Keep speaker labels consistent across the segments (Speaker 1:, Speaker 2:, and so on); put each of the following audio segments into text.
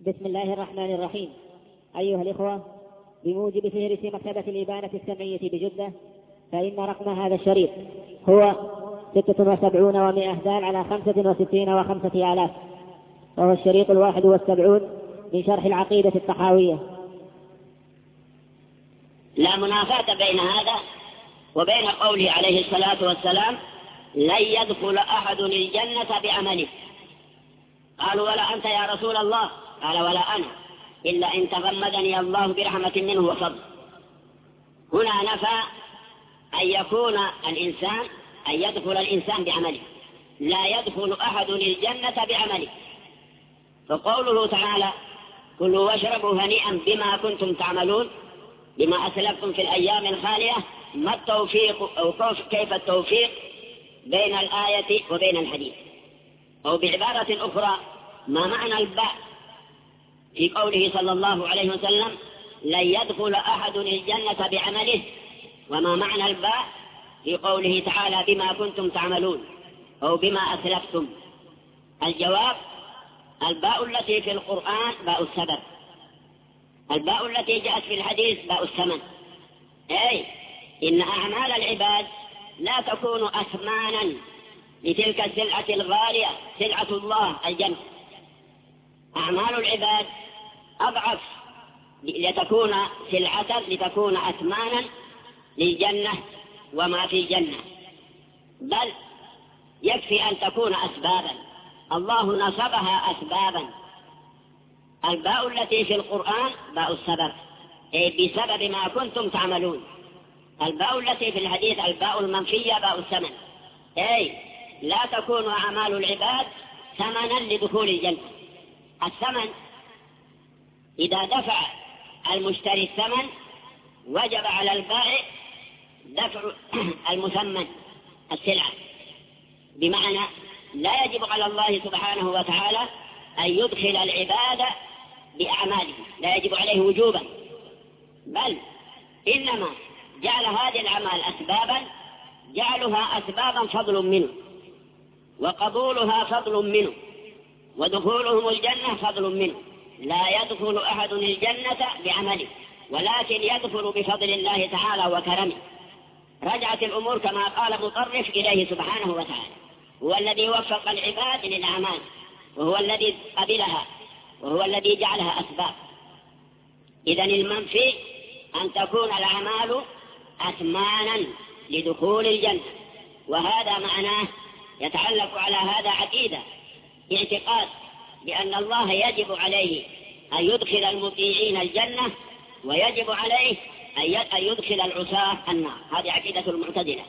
Speaker 1: بسم الله الرحمن الرحيم. أيها الإخوة، بموجب فهرس مكتبة الإبانة السمعية بجدة، فإن رقم هذا الشريط هو 76 دال على 65 و5 آلاف، وهو الشريط 71 من شرح العقيدة الطحاوية.
Speaker 2: لا منافاة بين هذا وبين قوله عليه الصلاة والسلام: لن يدخل أحد الجنة بعمله. قالوا: ولا أنت يا رسول الله؟ قال: ولا أنا، إلا إن تغمدني الله برحمة منه وفضل. هنا نفى أن يكون الإنسان أن يدخل الإنسان بعمله، لا يدخل أحد الجنة بعمله. فقوله تعالى: كلوا واشربوا هنيئا بما كنتم تعملون بما أسلفتم في الأيام الخالية، ما التوفيق أو كيف التوفيق بين الآية وبين الحديث؟ أو بعبارة أخرى، ما معنى الباء في قوله صلى الله عليه وسلم: لن يدخل أحد الجنة بعمله، وما معنى الباء في قوله تعالى: بما كنتم تعملون أو بما أسلفتم؟ الجواب: الباء التي في القرآن باء السبب، الباء التي جاءت في الحديث باء الثمن. أي إن أعمال العباد لا تكون أثمانا لتلك السلعة الغالية، سلعة الله الجنة. أعمال العباد أضعف لتكون سلعة، لتكون أثمانا للجنة وما في الجنة، بل يكفي أن تكون أسبابا. الله نصبها أسبابا. الباء التي في القرآن باء السبب، أي بسبب ما كنتم تعملون. الباء التي في الحديث الباء المنفية باء الثمن، أي لا تكون أعمال العباد ثمنا لدخول الجنة. الثمن إذا دفع المشتري الثمن وجب على البائع دفع المثمن السلعة، بمعنى لا يجب على الله سبحانه وتعالى أن يدخل العباد بأعماله، لا يجب عليه وجوبا، بل إنما جعل هذه الأعمال أسبابا، جعلها أسبابا فضل منه، وقبولها فضل منه، ودخولهم الجنة فضل منه. لا يدخل أحد الجنة بعمله، ولكن يدخل بفضل الله تعالى وكرمه. رجعت الأمور كما قال مطرف إليه سبحانه وتعالى، هو الذي وفق العباد للأعمال، وهو الذي قبلها، وهو الذي جعلها أسباب. إذن المنفي أن تكون الأعمال أثمانا لدخول الجنة، وهذا معناه يتعلق على هذا عقيدة، اعتقاد بأن الله يجب عليه أن يدخل المطيعين الجنة، ويجب عليه أن يدخل العصاة النار. هذه عقيدة المعتزلة.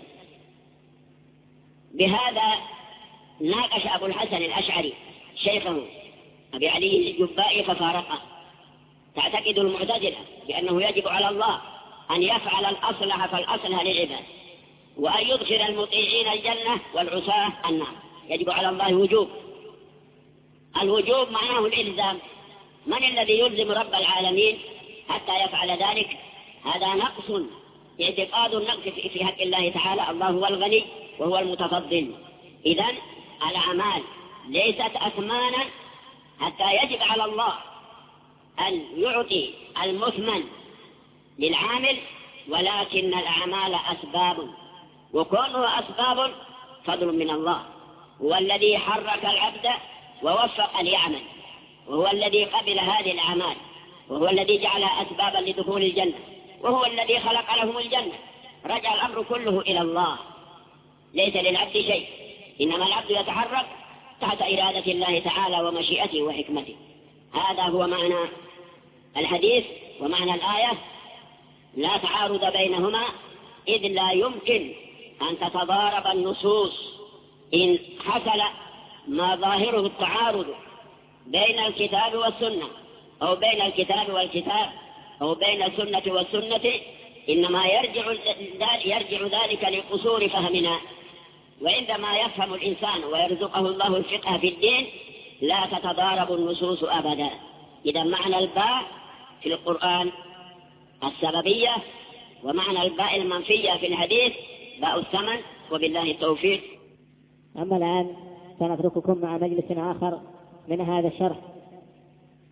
Speaker 2: بهذا ناقش أبو الحسن الأشعري شيخه أبي علي الجبائي ففارقه. تعتقد المعتزلة بأنه يجب على الله أن يفعل الأصلح فالأصلح للعباد، وأن يدخل المطيعين الجنة والعصاة النار. يجب على الله وجوب. الوجوب معناه الإلزام. من الذي يلزم رب العالمين حتى يفعل ذلك؟ هذا نقص، اعتقاد النقص في حق الله تعالى. الله هو الغني وهو المتفضل. إذن الأعمال ليست أثمانا حتى يجب على الله أن يعطي المثمن للعامل، ولكن الأعمال أسباب، وكونها أسباب فضل من الله. هو الذي حرك العبد ووفق ليعمل، وهو الذي قبل هذه الأعمال، وهو الذي جعلها أسبابا لدخول الجنة، وهو الذي خلق لهم الجنة. رجع الأمر كله إلى الله، ليس للعبد شيء، إنما العبد يتحرك تحت إرادة الله تعالى ومشيئته وحكمته. هذا هو معنى الحديث ومعنى الآية. لا تعارض بينهما، إذ لا يمكن أن تتضارب النصوص. إن حصل ما ظاهره التعارض بين الكتاب والسنة، أو بين الكتاب والكتاب، أو بين السنة والسنة، إنما يرجع ذلك لقصور فهمنا. وعندما يفهم الإنسان ويرزقه الله الفقه في الدين لا تتضارب النصوص أبدا. إذا معنى الباء في القرآن السببية، ومعنى الباء المنفية في الحديث باء الثمن، وبالله التوفيق.
Speaker 1: أما الآن سنترككم مع مجلس آخر من هذا الشرح.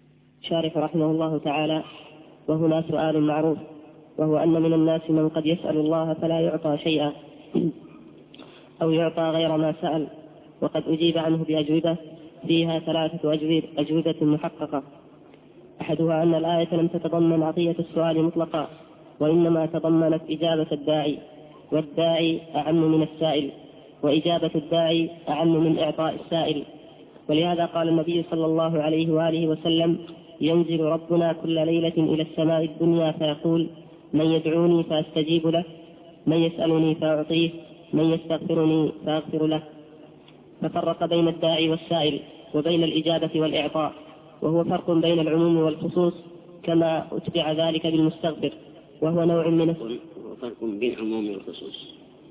Speaker 3: شارح رحمه الله تعالى: وهنا سؤال معروف، وهو أن من الناس من قد يسأل الله فلا يعطى شيئا أو يعطى غير ما سأل، وقد أجيب عنه بأجوبة فيها 3 أجوبة محققة. أحدها أن الآية لم تتضمن عطية السؤال مطلقا، وإنما تضمنت إجابة الداعي، والداعي أعم من السائل، وإجابة الداعي أعم من إعطاء السائل. ولهذا قال النبي صلى الله عليه وآله وسلم: ينزل ربنا كل ليلة إلى السماء الدنيا فيقول: من يدعوني فأستجيب له، من يسألني فأعطيه، من يستغفرني فأغفر له. ففرق بين الداعي والسائل وبين الإجابة والإعطاء، وهو فرق بين العموم والخصوص، كما أتبع ذلك بالمستغفر، وهو نوع من
Speaker 2: فرق بين العموم والخصوص.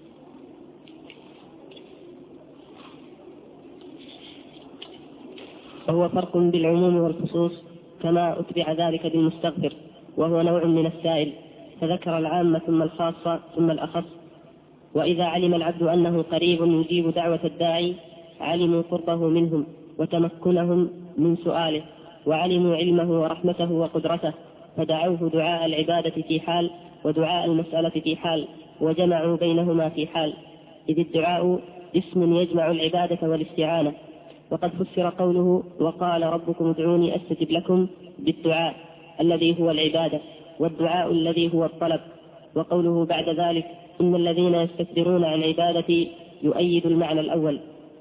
Speaker 3: وهو فرق بالعموم والخصوص كما أتبع ذلك بالمستغفر، وهو نوع من السائل، فذكر العام ثم الخاص ثم الأخص. وإذا علم العبد أنه قريب يجيب دعوة الداعي علموا قربه منهم وتمكنهم من سؤاله، وعلموا علمه ورحمته وقدرته، فدعوه دعاء العبادة في حال ودعاء المسألة في حال، وجمعوا بينهما في حال، إذ الدعاء اسم يجمع العبادة والاستعانة. وقد فسر قوله: وقال ربكم ادعوني أستجب لكم بالدعاء الذي هو العبادة، والدعاء الذي هو الطلب. وقوله بعد ذلك: إن الذين يستكبرون عن عبادتي يؤيد المعنى الأول.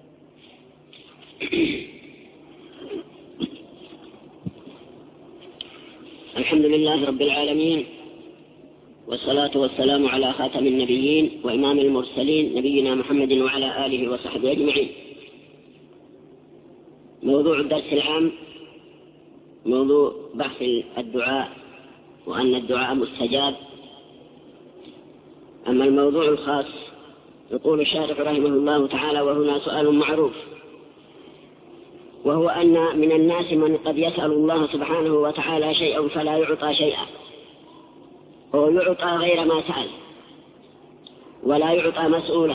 Speaker 2: الحمد لله رب العالمين، والصلاة والسلام على خاتم النبيين وإمام المرسلين نبينا محمد وعلى آله وصحبه أجمعين. موضوع الدرس العام موضوع بحث الدعاء، وأن الدعاء مستجاب. أما الموضوع الخاص يقول الشارح رحمه الله تعالى: وهنا سؤال معروف، وهو أن من الناس من قد يسأل الله سبحانه وتعالى شيئا فلا يعطى شيئا، أو يعطى غير ما سأل، ولا يعطى مسؤوله.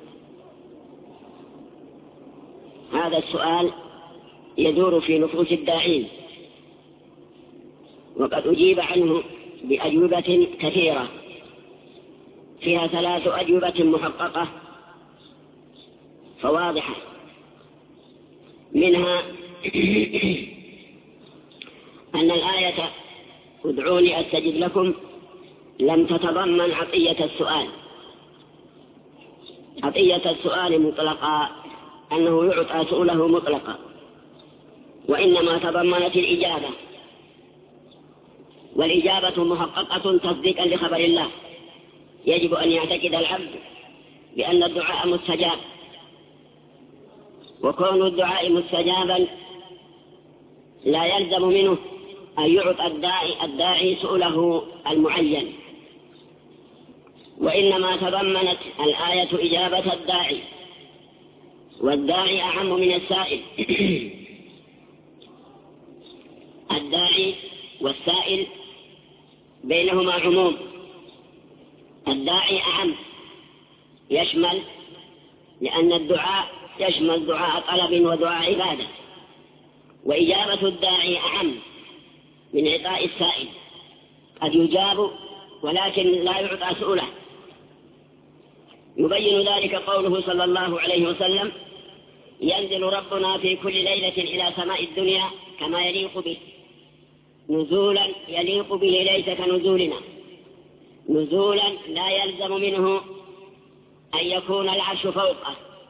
Speaker 2: هذا السؤال يدور في نفوس الداعين، وقد أجيب عنه بأجوبة كثيرة فيها 3 أجوبة محققة فواضحة. منها أن الآية ادعوني أستجب لكم لم تتضمن عطية السؤال. عطية السؤال مطلقا، أنه يعطى سؤله مطلقا، وإنما تضمنت الإجابة، والإجابة محققة تصديقا لخبر الله. يجب أن يعتقد العبد بأن الدعاء مستجاب، وكون الدعاء مستجابا لا يلزم منه أن يعطى الداعي سؤله المعين، وإنما تضمنت الآية إجابة الداعي، والداعي أعم من السائل. الداعي والسائل بينهما عموم. الداعي أعم، يشمل، لأن الدعاء يشمل دعاء طلب ودعاء عبادة، وإجابة الداعي أعم من إعطاء السائل. قد يجاب ولكن لا يعطى سؤله. يبين ذلك قوله صلى الله عليه وسلم: ينزل ربنا في كل ليلة إلى سماء الدنيا كما يليق به، نزولا يليق به ليس كنزولنا، نزولا لا يلزم منه أن يكون العرش فوقه.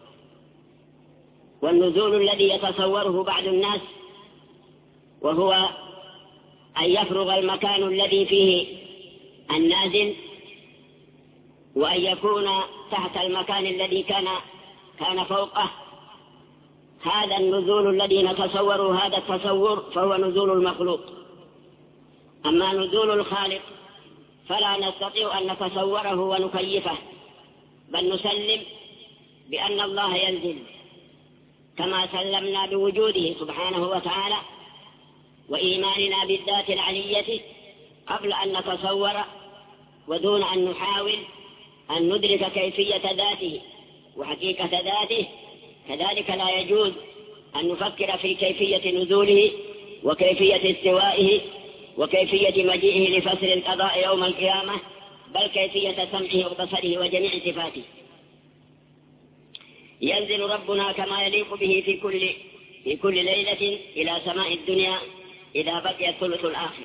Speaker 2: والنزول الذي يتصوره بعض الناس وهو أن يفرغ المكان الذي فيه النازل وأن يكون تحت المكان الذي كان فوقه، هذا النزول الذي نتصوره، هذا التصور فهو نزول المخلوق. أما نزول الخالق فلا نستطيع أن نتصوره ونكيفه، بل نسلم بأن الله ينزل كما سلمنا بوجوده سبحانه وتعالى وإيماننا بالذات العلية قبل أن نتصور ودون أن نحاول أن ندرك كيفية ذاته وحقيقة ذاته. كذلك لا يجوز أن نفكر في كيفية نزوله وكيفية استوائه وكيفية مجيئه لفصل القضاء يوم القيامة، بل كيفية سمعه وبصره وجميع صفاته. ينزل ربنا كما يليق به في كل ليلة إلى سماء الدنيا إذا بقي الثلث الآخر،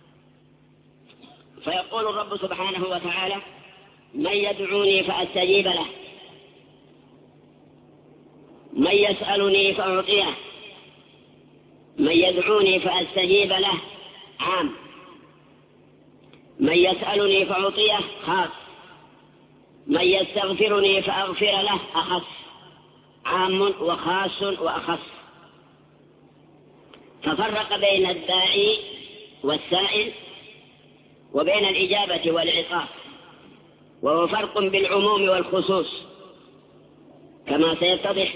Speaker 2: فيقول الرب سبحانه وتعالى: من يدعوني فأستجيب له، من يسألني فأعطيه، من يدعوني فأستجيب له عام، من يسألني فأعطيه خاص، من يستغفرني فأغفر له أخص، عام وخاص وأخص. ففرق بين الداعي والسائل وبين الإجابة والعطاء، وهو فرق بالعموم والخصوص كما سيتضح،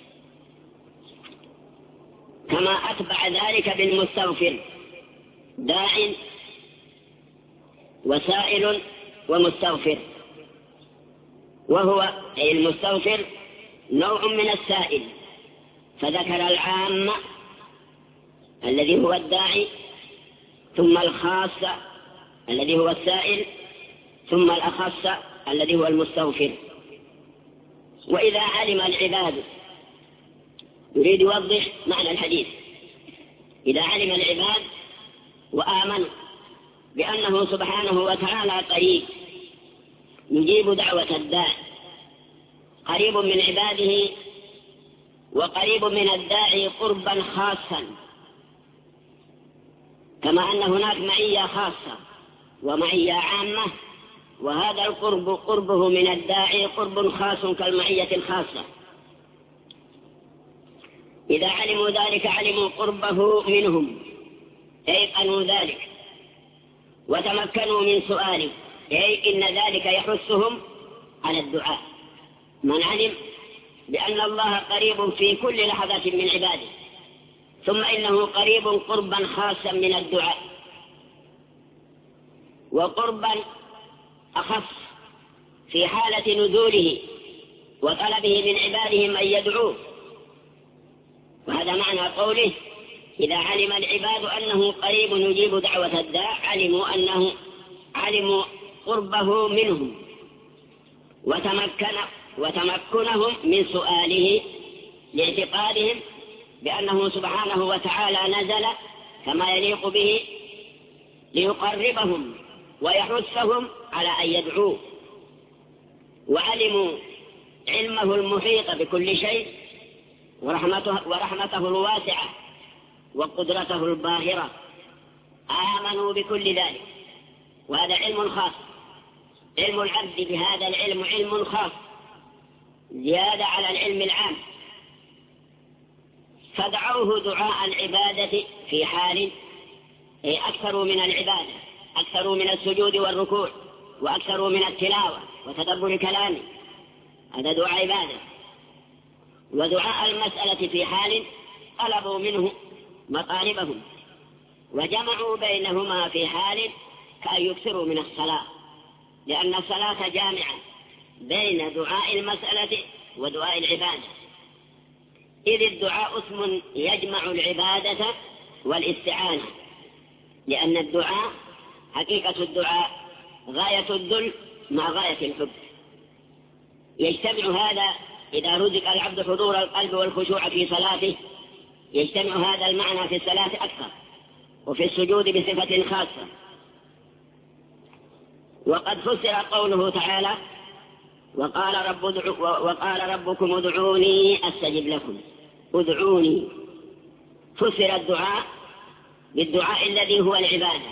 Speaker 2: كما أتبع ذلك بالمستغفر: داع وسائل ومستغفر. وهو أي المستغفر نوع من السائل، فذكر العام الذي هو الداعي، ثم الخاص الذي هو السائل، ثم الأخص الذي هو المستغفر. وإذا علم العباد، يريد يوضح معنى الحديث، إذا علم العباد وآمنوا بأنه سبحانه وتعالى قريب يجيب دعوة الداع، قريب من عباده وقريب من الداعي قربا خاصا، كما أن هناك معية خاصة ومعية عامة، وهذا القرب قربه من الداعي قرب خاص كالمعية الخاصة. إذا علموا ذلك علموا قربه منهم، أيقنوا ذلك وتمكنوا من سؤاله، أي إن ذلك يحثهم على الدعاء. من علم بأن الله قريب في كل لحظة من عباده، ثم إنه قريب قربا خاصا من الدعاء، وقربا أخص في حالة نزوله وطلبه من عباده من يدعوه. وهذا معنى قوله: إذا علم العباد أنه قريب يجيب دعوة الداع علموا قربه منهم وتمكنهم من سؤاله، لاعتقادهم بأنه سبحانه وتعالى نزل كما يليق به ليقربهم ويحثهم على أن يدعوه. وعلموا علمه المحيط بكل شيء ورحمته الواسعة وقدرته الباهرة، آمنوا بكل ذلك. وهذا علم خاص، علم العبد بهذا العلم علم خاص زيادة على العلم العام. فدعوه دعاء العبادة في حال أكثروا من العبادة، أكثروا من السجود والركوع، وأكثروا من التلاوة وتدبر كلامه، هذا دعاء عبادة. ودعاء المسألة في حال طلبوا منه مطالبهم، وجمعوا بينهما في حال كأن يكثروا من الصلاة، لأن الصلاة جامعة بين دعاء المسألة ودعاء العبادة، إذ الدعاء اسم يجمع العبادة والاستعانة، لأن الدعاء حقيقة الدعاء غاية الذل مع غاية الحب. يجتمع هذا إذا رزق العبد حضور القلب والخشوع في صلاته، يجتمع هذا المعنى في الصلاة أكثر، وفي السجود بصفة خاصة. وقد فسر قوله تعالى: وقال ربكم ادعوني أستجب لكم. ادعوني فسر الدعاء بالدعاء الذي هو العبادة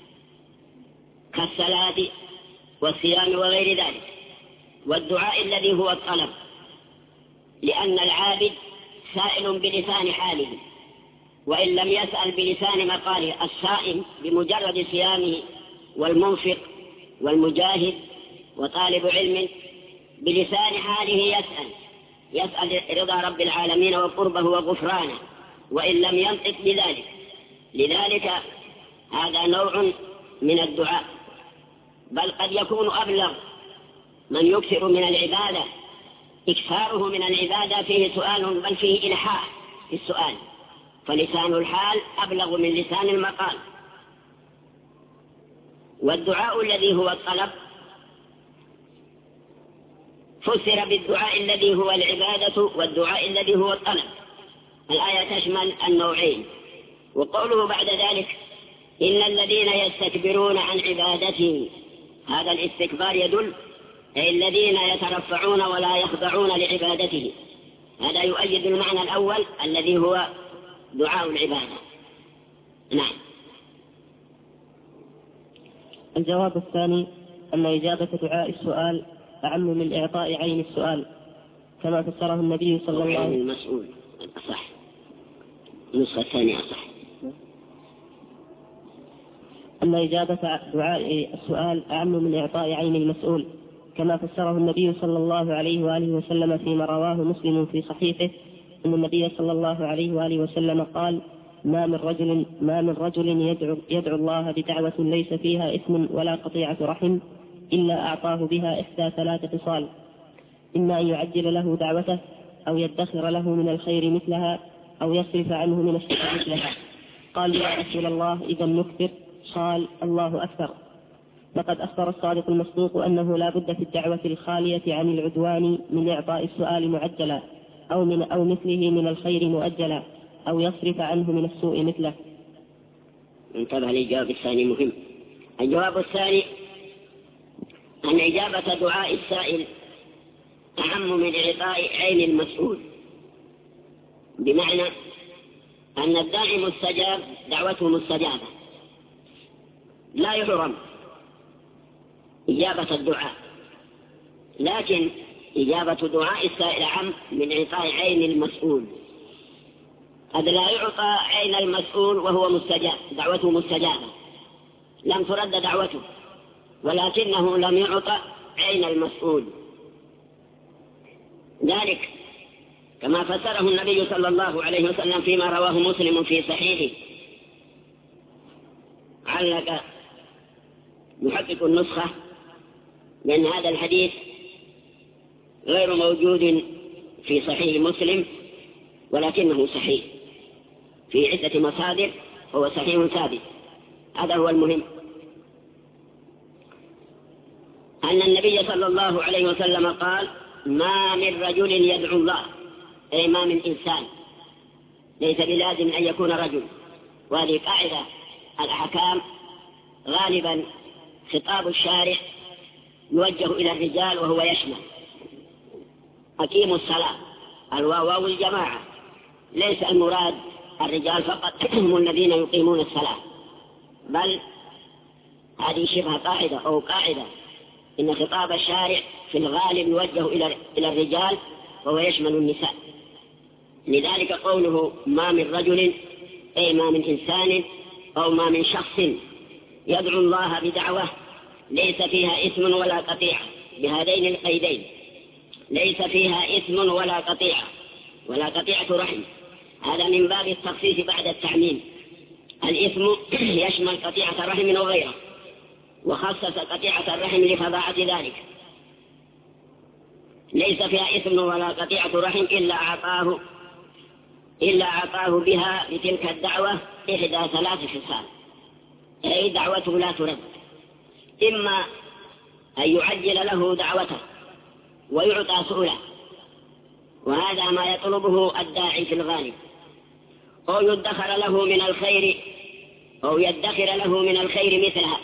Speaker 2: كالصلاة والصيام وغير ذلك، والدعاء الذي هو الطلب، لأن العابد سائل بلسان حاله، وإن لم يسأل بلسان مقاله. الصائم بمجرد صيامه، والمنفق والمجاهد وطالب علم بلسان حاله يسأل رضا رب العالمين وقربه وغفرانه، وإن لم ينطق بذلك. لذلك هذا نوع من الدعاء، بل قد يكون أبلغ من يكثر من العبادة، إكثاره من العبادة فيه سؤال، بل فيه إلحاح في السؤال، فلسان الحال أبلغ من لسان المقال. والدعاء الذي هو الطلب فسر بالدعاء الذي هو العبادة والدعاء الذي هو الطلب. الآية تشمل النوعين. وقوله بعد ذلك إن الذين يستكبرون عن عبادته، هذا الاستكبار يدل أي الذين يترفعون ولا يخضعون لعبادته. هذا يؤيد المعنى الأول الذي هو دعاء العبادة. نعم.
Speaker 3: الجواب الثاني أن إجابة دعاء السؤال أعم من إعطاء عين السؤال، كما فسره النبي صلى الله عليه وسلم.
Speaker 2: المسؤول صح، النسخة الثانية صح.
Speaker 3: أن إجابة دعاء السؤال أعم من إعطاء عين المسؤول، كما فسره النبي صلى الله عليه وآله وسلم فيما رواه مسلم في صحيحه أن النبي صلى الله عليه وآله وسلم قال: ما من رجل يدعو الله بدعوة ليس فيها إثم ولا قطيعة رحم إلا أعطاه بها إحدى 3 خصال: إما أن يعجل له دعوته، أو يدخر له من الخير مثلها، أو يصرف عنه من الشر مثلها. قال: يا رسول الله إذا نكثر؟ قال: الله أكثر. لقد أخبر الصادق المصدوق أنه لا بد في الدعوة الخالية عن العدوان من إعطاء السؤال معجلا، أو مثله من الخير مؤجلا، أو يصرف عنه من السوء مثله.
Speaker 2: انتبه للجواب الثاني مهم. الجواب الثاني أن إجابة دعاء السائل أهم من إعطاء عين المسؤول، بمعنى أن الداعي مستجاب، دعوته مستجابة، لا يحرم إجابة الدعاء، لكن إجابة دعاء السائل أعم من إعطاء عين المسؤول. هذا لا يعطى عين المسؤول وهو مستجاب، دعوته مستجابة، لم ترد دعوته، ولكنه لم يعطى عين المسؤول. ذلك كما فسره النبي صلى الله عليه وسلم فيما رواه مسلم في صحيحه. علق محقق النسخة لأن هذا الحديث غير موجود في صحيح مسلم، ولكنه صحيح في عدة مصادر، هو صحيح ثابت. هذا هو المهم، أن النبي صلى الله عليه وسلم قال: ما من رجل يدعو الله، أي ما من إنسان، ليس بلازم أن يكون رجل. وهذه قاعدة الأحكام غالبا خطاب الشارع يوجه إلى الرجال وهو يشمل أقيموا الصلاة، الواو الجماعة، ليس المراد الرجال فقط هم الذين يقيمون الصلاة، بل هذه شبه قاعدة أو قاعدة إن خطاب الشارع في الغالب يوجه إلى الرجال وهو يشمل النساء. لذلك قوله ما من رجل أي ما من إنسان أو ما من شخص يدعو الله بدعوة ليس فيها إثم ولا قطيعة، بهذين القيدين: ليس فيها إثم ولا قطيعة، ولا قطيعة رحم. هذا من باب التخصيص بعد التعميم. الإثم يشمل قطيعة رحم وغيره، وخصص قطيعة الرحم لفظاعة ذلك. ليس فيها إثم ولا قطيعة رحم إلا أعطاه بها بتلك الدعوة إحدى 3 خصال، أي دعوته لا ترد: إما أن يعجل له دعوته ويعطى سؤله، وهذا ما يطلبه الداعي في الغالب، أو يدخر له من الخير مثلها،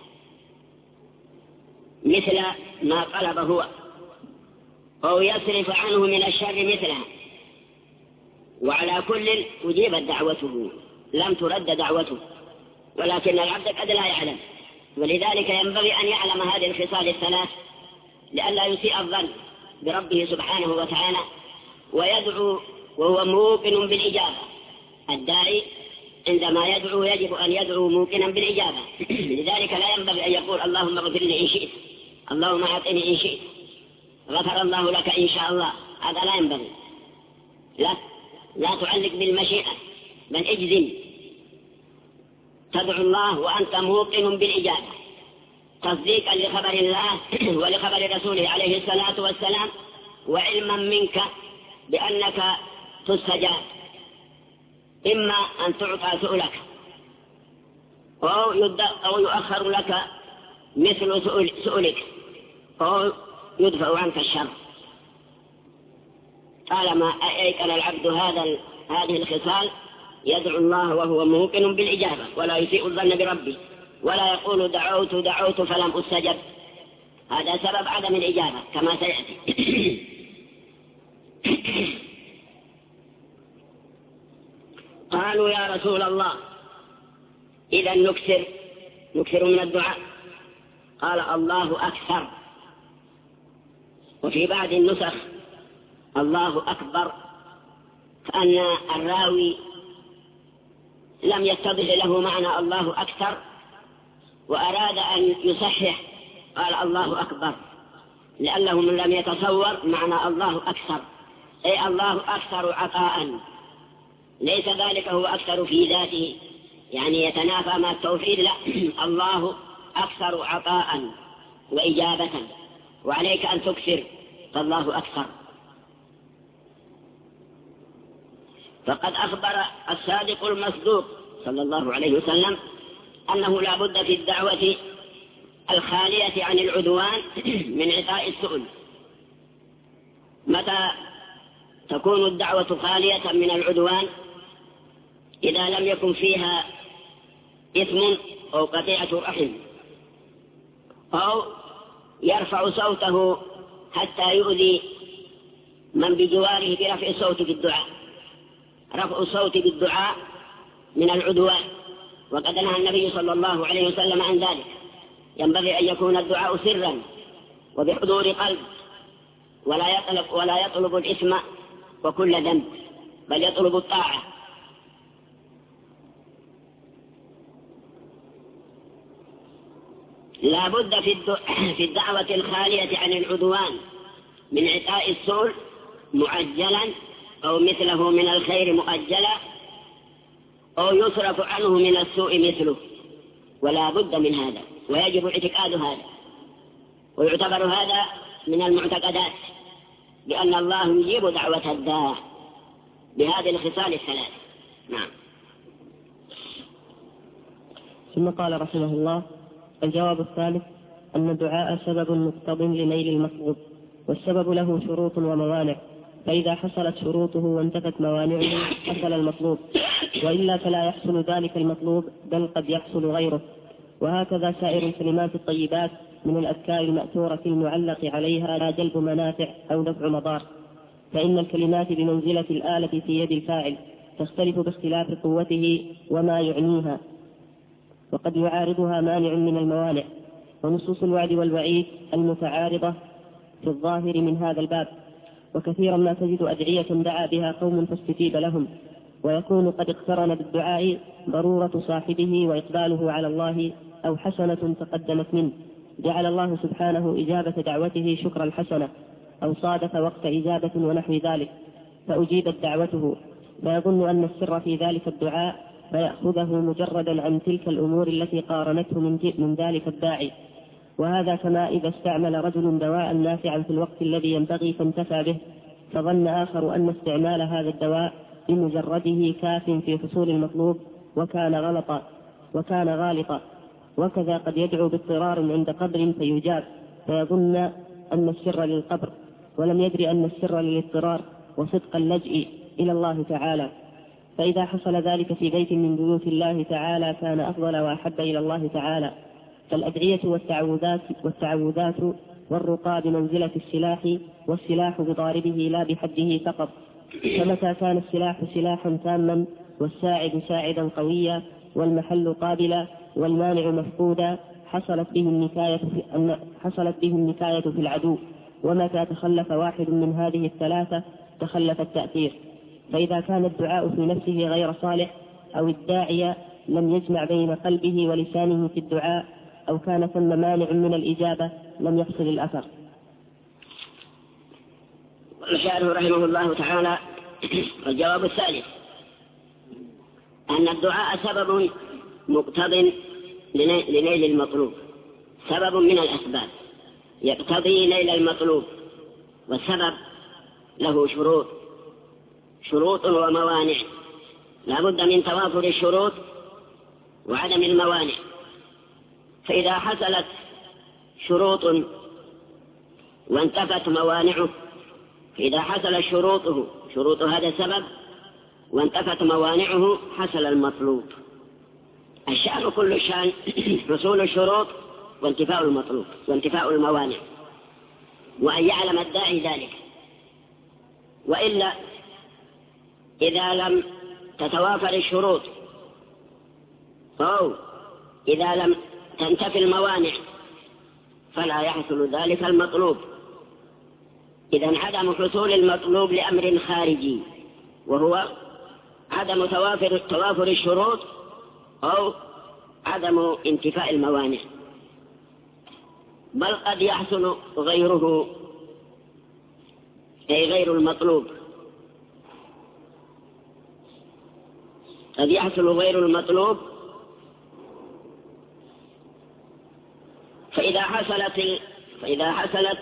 Speaker 2: مثل ما طلب هو، أو يصرف عنه من الشر مثلها. وعلى كل أجيبت دعوته، لم ترد دعوته، ولكن العبد قد لا يعلم، ولذلك ينبغي أن يعلم هذه الخصال 3 لئلا يسيء الظن بربه سبحانه وتعالى ويدعو وهو موقن بالإجابة. الداعي عندما يدعو يجب أن يدعو موقنا بالإجابة. لذلك لا ينبغي أن يقول اللهم اغفر لي إن شئت، اللهم أعطني إن شئت، غفر الله لك إن شاء الله. هذا لا ينبغي، لا تعلق بالمشيئة، بل اجزم، تدعو الله وأنت موقن بالإجابة، تصديقا لخبر الله ولخبر رسوله عليه الصلاة والسلام، وعلما منك بأنك تستجاب. إما أن تعطى سؤلك أو يؤخر لك مثل سؤلك أو يدفع عنك الشر. طالما أيقن العبد هذه الخصال يدعو الله وهو موقن بالإجابة ولا يسيء الظن بربه ولا يقول دعوت فلم أستجب. هذا سبب عدم الإجابة كما سيأتي. قالوا يا رسول الله إذا نكثر من الدعاء. قال الله أكثر. وفي بعض النسخ الله أكبر، فأن الراوي لم يتضح له معنى الله أكثر وأراد أن يصحح قال الله أكبر، لأنه لم يتصور معنى الله أكثر، أي الله أكثر عطاء، ليس ذلك هو أكثر في ذاته يعني يتنافى مع التوحيد، لا، الله أكثر عطاء وإجابة وعليك أن تكثر، فالله أكثر. فقد أخبر الصادق المصدوق صلى الله عليه وسلم أنه لا بد في الدعوة الخالية عن العدوان من عطاء السؤل. متى تكون الدعوة خالية من العدوان؟ إذا لم يكن فيها إثم أو قطيعة رحم أو يرفع صوته حتى يؤذي من بجواره برفع الصوت بالدعاء. رفع الصوت بالدعاء من العدوان، وقد نهى النبي صلى الله عليه وسلم عن ذلك. ينبغي أن يكون الدعاء سرا وبحضور قلب، ولا يطلب الإثم وكل ذنب، بل يطلب الطاعة. لا بد في الدعوة الخالية عن العدوان من عطاء السؤل معجلا أو مثله من الخير مؤجلا أو يصرف عنه من السوء مثله، ولا بد من هذا، ويجب اعتقاد هذا، ويعتبر هذا من المعتقدات بأن الله يجيب دعوة الداع بهذه الخصال الثلاث. نعم.
Speaker 3: ثم قال رحمه الله: الجواب الثالث أن الدعاء سبب مقتض لنيل المطلوب، والسبب له شروط وموانع، فإذا حصلت شروطه وانتفت موانعه حصل المطلوب، وإلا فلا يحصل ذلك المطلوب، بل قد يحصل غيره. وهكذا سائر الكلمات الطيبات من الأذكار المأثورة المعلق عليها لا جلب منافع أو دفع مضار، فإن الكلمات بمنزلة الآلة في يد الفاعل، تختلف باختلاف قوته وما يعنيها، وقد يعارضها مانع من الموانع. ونصوص الوعد والوعيد المتعارضة في الظاهر من هذا الباب، وكثيرا ما تجد أدعية دعا بها قوم فاستجيب لهم، ويكون قد اقترن بالدعاء ضرورة صاحبه وإقباله على الله أو حسنة تقدمت منه، جعل الله سبحانه إجابة دعوته شكر الحسنة، أو صادف وقت إجابة ونحو ذلك فأجيبت دعوته، فيظن أن السر في ذلك الدعاء فيأخذه مجردا عن تلك الأمور التي قارنته من ذلك الداعي. وهذا كما إذا استعمل رجل دواء نافعا في الوقت الذي ينبغي فانتفع به، فظن آخر أن استعمال هذا الدواء بمجرده كاف في حصول المطلوب وكان غالطا. وكذا قد يدعو باضطرار عند قبر فيجاب، فيظن أن السر للقبر، ولم يدري أن السر للاضطرار وصدق اللجئ إلى الله تعالى. فإذا حصل ذلك في بيت من بيوت الله تعالى كان أفضل وأحب إلى الله تعالى. فالأدعية والتعوذات والرقى بمنزلة السلاح، والسلاح بضاربه لا بحده فقط. فمتى كان السلاح سلاحا تاما والساعد ساعدا قويا والمحل قابلا والمانع مفقودا حصلت به النكاية في العدو. ومتى تخلف واحد من هذه الثلاثة تخلف التأثير. فإذا كان الدعاء في نفسه غير صالح، أو الداعية لم يجمع بين قلبه ولسانه في الدعاء، أو كان ثم مانع من الإجابة، لم يحصل الأثر.
Speaker 2: وشاره رحمه الله تعالى: الجواب الثالث أن الدعاء سبب مقتض لنيل المطلوب، سبب من الأسباب يقتضي نيل المطلوب، والسبب له شروط وموانع، لا بد من توافر الشروط وعدم الموانع. فإذا حصلت شروط وانتفت موانعه، فإذا حصل شروط هذا السبب وانتفت موانعه حصل المطلوب. الشأن كل الشأن حصول الشروط وانتفاء المطلوب وانتفاء الموانع، وأن يعلم الداعي ذلك. وإلا إذا لم تتوافر الشروط أو إذا لم تنتفي الموانع فلا يحصل ذلك المطلوب. إذن عدم حصول المطلوب لأمر خارجي، وهو عدم توافر الشروط أو عدم انتفاء الموانع. بل قد يحصل غيره، أي غير المطلوب، قد يحصل غير المطلوب. فإذا حصلت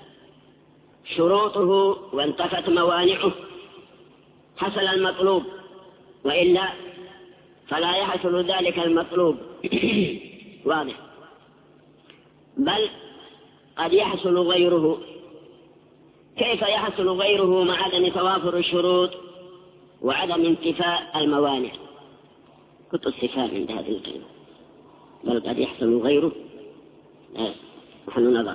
Speaker 2: شروطه وانتفت موانعه حصل المطلوب، وإلا فلا يحصل ذلك المطلوب. واضح. بل قد يحصل غيره. كيف يحصل غيره مع عدم توافر الشروط وعدم انتفاء الموانع؟ كنت استفهام عند هذه الكلمة. بل قد يحصل غيره محل نظر.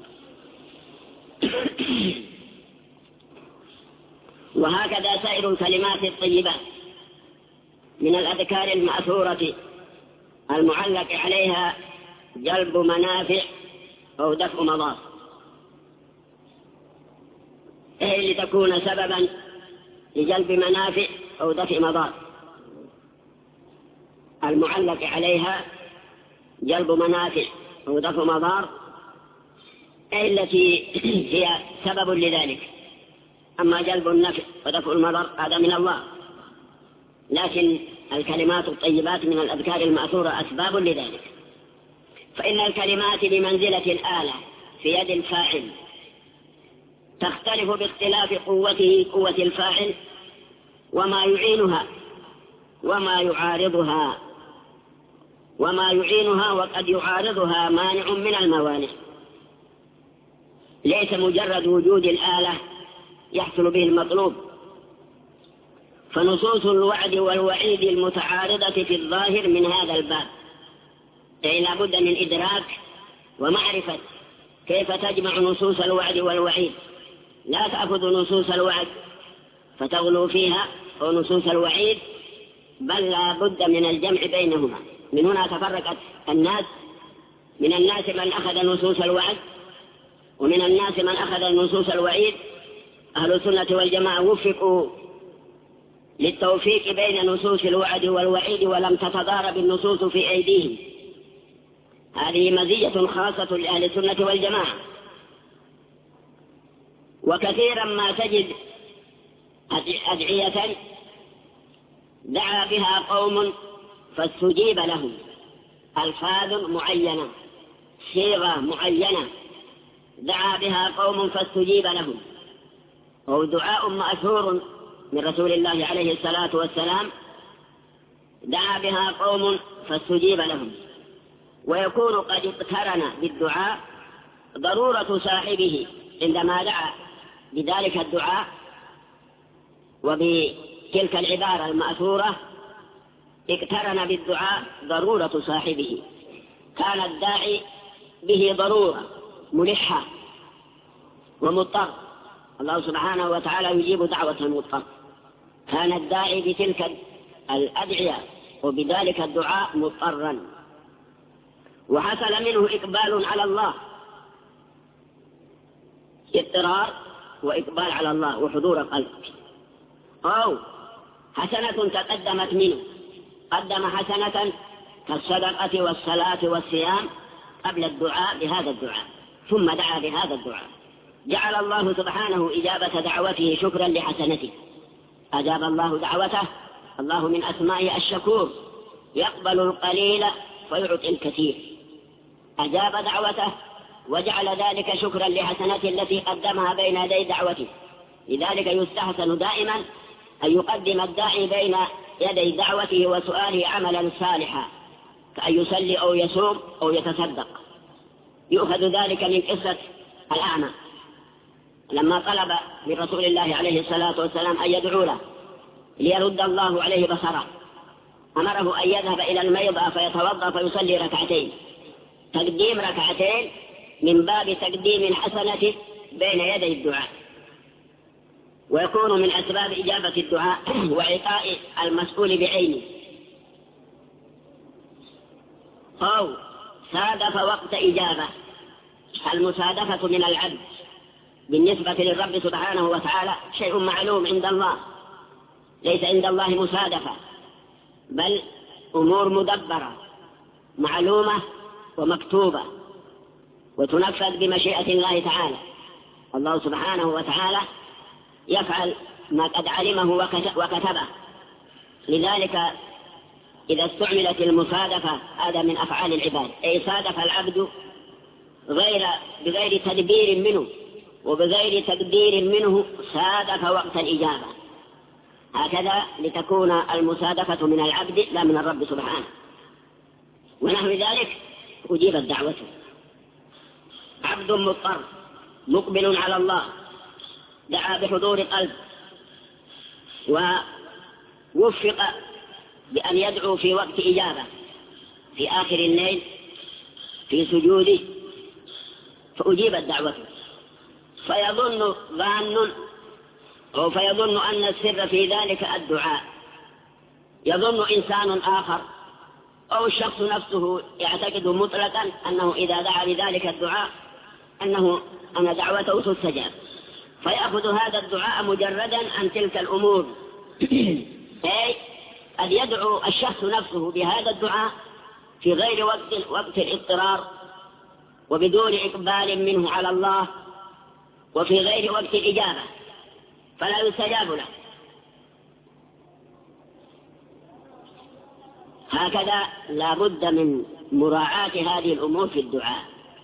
Speaker 2: وهكذا سائر الكلمات الطيبة من الأذكار المأثورة المعلق عليها جلب منافع أو دفع مضار، أي لتكون سببا لجلب منافع أو دفع مضار. المعلق عليها جلب منافع أو دفع مضار أي التي هي سبب لذلك. أما جلب النفع ودفع المضر هذا من الله، لكن الكلمات الطيبات من الأذكار المأثورة أسباب لذلك. فإن الكلمات بمنزلة الآلة في يد الفاعل، تختلف باختلاف قوة الفاعل وما يعينها وما يعينها وقد يعارضها مانع من الموانع. ليس مجرد وجود الآلة يحصل به المطلوب. فنصوص الوعد والوعيد المتعارضة في الظاهر من هذا الباب، أي لا بد من إدراك ومعرفة كيف تجمع نصوص الوعد والوعيد. لا تأخذ نصوص الوعد فتغلو فيها أو نصوص الوعيد، بل لا بد من الجمع بينهما. من هنا تفرقت الناس، من الناس من أخذ نصوص الوعد ومن الناس من أخذ نصوص الوعيد. أهل السنة والجماعة وفقوا للتوفيق بين نصوص الوعد والوعيد ولم تتضارب النصوص في أيديهم. هذه مزية خاصة لأهل السنة والجماعة. وكثيرا ما تجد أدعية دعا بها قوم فاستجيب لهم، ألفاظ معينة، صيغة معينة دعا بها قوم فاستجيب لهم، أو دعاء مأثور من رسول الله عليه الصلاة والسلام دعا بها قوم فاستجيب لهم. ويكون قد اقترن بالدعاء ضرورة صاحبه عندما دعا بذلك الدعاء وبتلك العبارة المأثورة، اقترن بالدعاء ضرورة صاحبه. كان الداعي به ضرورة ملحة ومضطر، الله سبحانه وتعالى يجيب دعوة المضطر. كان الداعي بتلك الأدعية وبذلك الدعاء مضطرا، وحصل منه إقبال على الله، اضطرار وإقبال على الله وحضور القلب. أو حسنة تقدمت منه، قدم حسنة كالصدقة والصلاة والصيام قبل الدعاء بهذا الدعاء، ثم دعا بهذا الدعاء. جعل الله سبحانه إجابة دعوته شكرا لحسنته، أجاب الله دعوته. الله من أسمائه الشكور، يقبل القليل فيعطي الكثير. أجاب دعوته وجعل ذلك شكرا لحسنته التي قدمها بين يدي دعوته. لذلك يستحسن دائما أن يقدم الداعي بين يدي دعوته وسؤاله عملا صالحا كأن يصلي أو يصوم أو يتصدق. يؤخذ ذلك من قصة الأعمى لما طلب من رسول الله عليه الصلاة والسلام أن يدعو له ليرد الله عليه بصره، أمره أن يذهب إلى الميضة فيتوضأ فيصلي ركعتين، تقديم ركعتين من باب تقديم الحسنة بين يدي الدعاء، ويكون من أسباب إجابة الدعاء وعطاء المسؤول بعينه. أو صادف وقت إجابة. المصادفة من العبد بالنسبة للرب سبحانه وتعالى شيء معلوم عند الله، ليس عند الله مصادفة، بل أمور مدبرة معلومة ومكتوبة وتنفذ بمشيئة الله تعالى. الله سبحانه وتعالى يفعل ما قد علمه وكتبه. لذلك إذا استعملت المصادفة هذا من أفعال العباد، أي صادف العبد بغير تدبير منه وبغير تقدير منه، صادف وقت الإجابة. هكذا لتكون المصادفة من العبد لا من الرب سبحانه. ونحو ذلك أجيبت دعوته. عبد مضطر مقبل على الله دعا بحضور قلب ووفق بأن يدعو في وقت إجابة في آخر الليل في سجوده، فأجيبت دعوته. فيظن أن السر في ذلك الدعاء. يظن إنسان آخر أو الشخص نفسه يعتقد مطلقا أنه إذا دعا بذلك الدعاء أن دعوته تستجاب، فيأخذ هذا الدعاء مجردا عن تلك الأمور. أي أن يدعو الشخص نفسه بهذا الدعاء في غير وقت الاضطرار وبدون إقبال منه على الله وفي غير وقت الإجابة، فلا يستجاب له. هكذا لا بد من مراعاة هذه الأمور في الدعاء.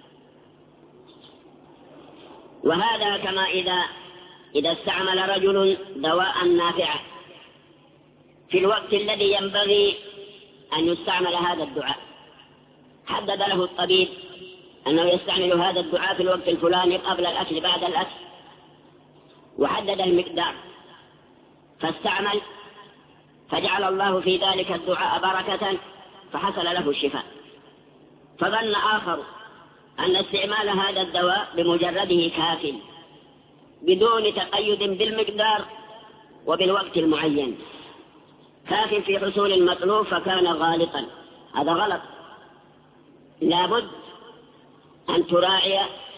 Speaker 2: وهذا كما إذا استعمل رجل دواء نافعا في الوقت الذي ينبغي أن يستعمل هذا الدعاء، حدد له الطبيب أنه يستعمل هذا الدعاء في الوقت الفلاني قبل الأكل بعد الأكل، وحدد المقدار فاستعمل، فجعل الله في ذلك الدعاء بركة فحصل له الشفاء. فظن آخر أن استعمال هذا الدواء بمجرده كاف بدون تقيد بالمقدار وبالوقت المعين، كاف في حصول المطلوب، فكان غالطا. هذا غلط. لابد أن تراعي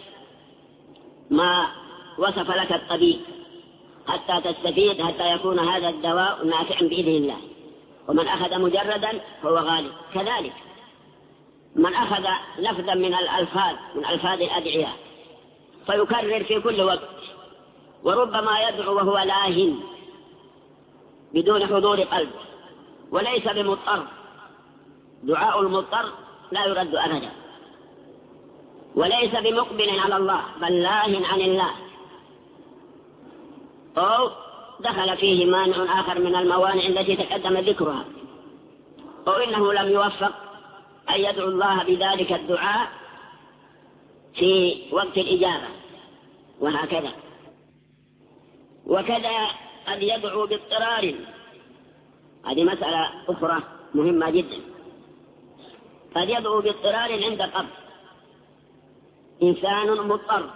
Speaker 2: ما وصف لك الطبيب حتى تستفيد، حتى يكون هذا الدواء نافعا بإذن الله. ومن أخذ مجردا فهو غالب. كذلك من أخذ لفظا من ألفاظ الأدعية فيكرر في كل وقت، وربما يدعو وهو لاهٍ بدون حضور قلب وليس بمضطر. دعاء المضطر لا يرد أبدا، وليس بمقبل على الله بل لاه عن الله، أو دخل فيه مانع آخر من الموانع التي تقدم ذكرها، أو إنه لم يوفق أن يدعو الله بذلك الدعاء في وقت الإجابة. وهكذا. وكذا قد يدعو باضطرار. هذه مسألة أخرى مهمة جدا. قد يدعو باضطرار عند قبر. إنسان مضطر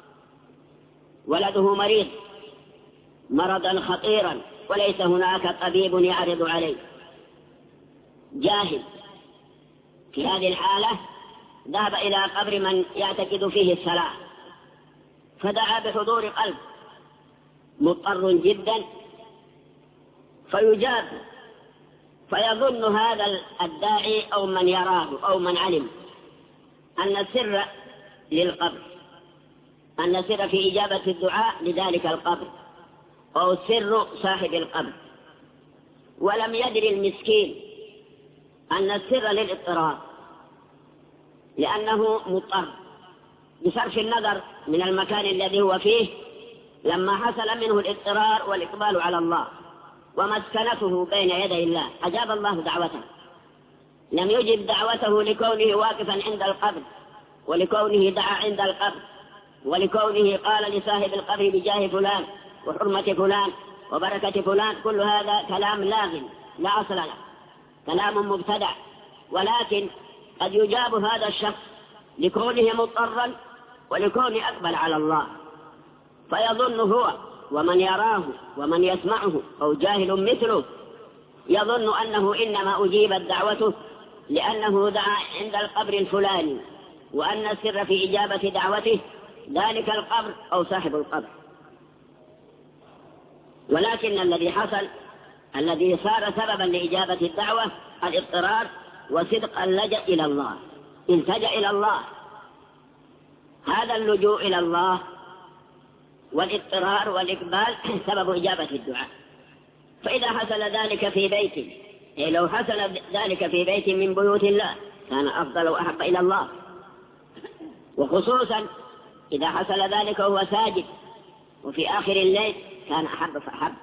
Speaker 2: ولده مريض مرضا خطيرا وليس هناك طبيب يعرض عليه، جاهل، في هذه الحالة ذهب إلى قبر من يعتقد فيه الصلاة فدعا بحضور قلب، مضطر جدا، فيجاب. فيظن هذا الداعي أو من يراه أو من علم أن السر للقبر، أن السر في إجابة الدعاء لذلك القبر أو سر صاحب القبر، ولم يدري المسكين أن السر للاضطرار، لأنه مضطر بصرف النظر من المكان الذي هو فيه لما حصل منه الاضطرار والإقبال على الله، ومسكنته بين يدي الله أجاب الله دعوته. لم يجب دعوته لكونه واقفا عند القبر، ولكونه دعا عند القبر، ولكونه قال لصاحب القبر بجاه فلان وحرمة فلان وبركة فلان. كل هذا كلام لاغ لا أصل له، كلام مبتدع. ولكن قد يجاب هذا الشخص لكونه مضطرا ولكونه أقبل على الله، فيظن هو ومن يراه ومن يسمعه أو جاهل مثله يظن أنه إنما أجيبت دعوته لأنه دعا عند القبر الفلاني، وأن السر في إجابة دعوته ذلك القبر أو صاحب القبر. ولكن الذي حصل، الذي صار سببا لإجابة الدعوة، الاضطرار وصدق اللجأ إلى الله. التجأ إلى الله، هذا اللجوء إلى الله والاضطرار والإقبال سبب إجابة الدعاء. فإذا حصل ذلك في بيت، لو حصل ذلك في بيت من بيوت الله كان أفضل وأحب إلى الله، وخصوصا إذا حصل ذلك وهو ساجد وفي آخر الليل كان أحب فأحب.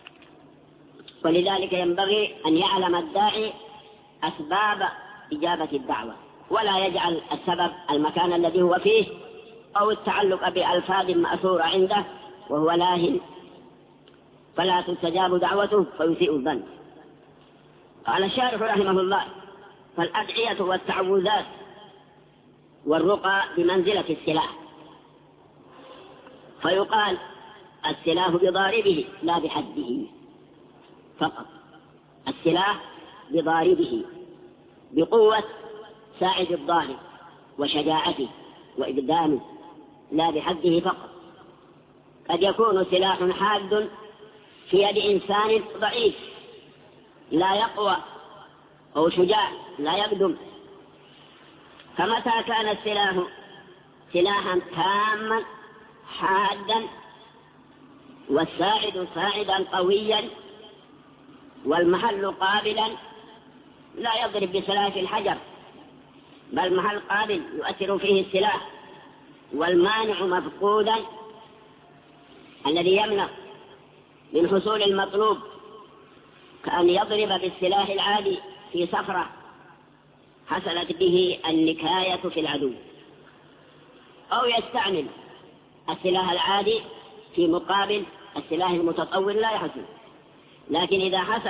Speaker 2: ولذلك ينبغي أن يعلم الداعي أسباب إجابة الدعوة، ولا يجعل السبب المكان الذي هو فيه أو التعلق بألفاظ مأثورة عنده وهو لاهٍ، فلا تستجاب دعوته فيسيء الظن. قال الشارح رحمه الله: فالأدعية والتعوذات والرقى بمنزلة السلاح، فيقال السلاح بضاربه لا بحده فقط، السلاح بضاربه بقوة ساعد الضارب وشجاعته وإقدامه لا بحده فقط. قد يكون سلاح حاد في يد إنسان ضعيف لا يقوى أو شجاع لا يقدم، فمتى كان السلاح سلاحا تاما حادا والساعد ساعدا قويا والمحل قابلا لا يضرب بسلاح الحجر، بل محل قابل يؤثر فيه السلاح، والمانع مفقودا الذي يمنع من حصول المطلوب، كأن يضرب بالسلاح العادي في صفرة حصلت به النكاية في العدو، أو يستعمل السلاح العادي في مقابل السلاح المتطور لا يحصل. لكن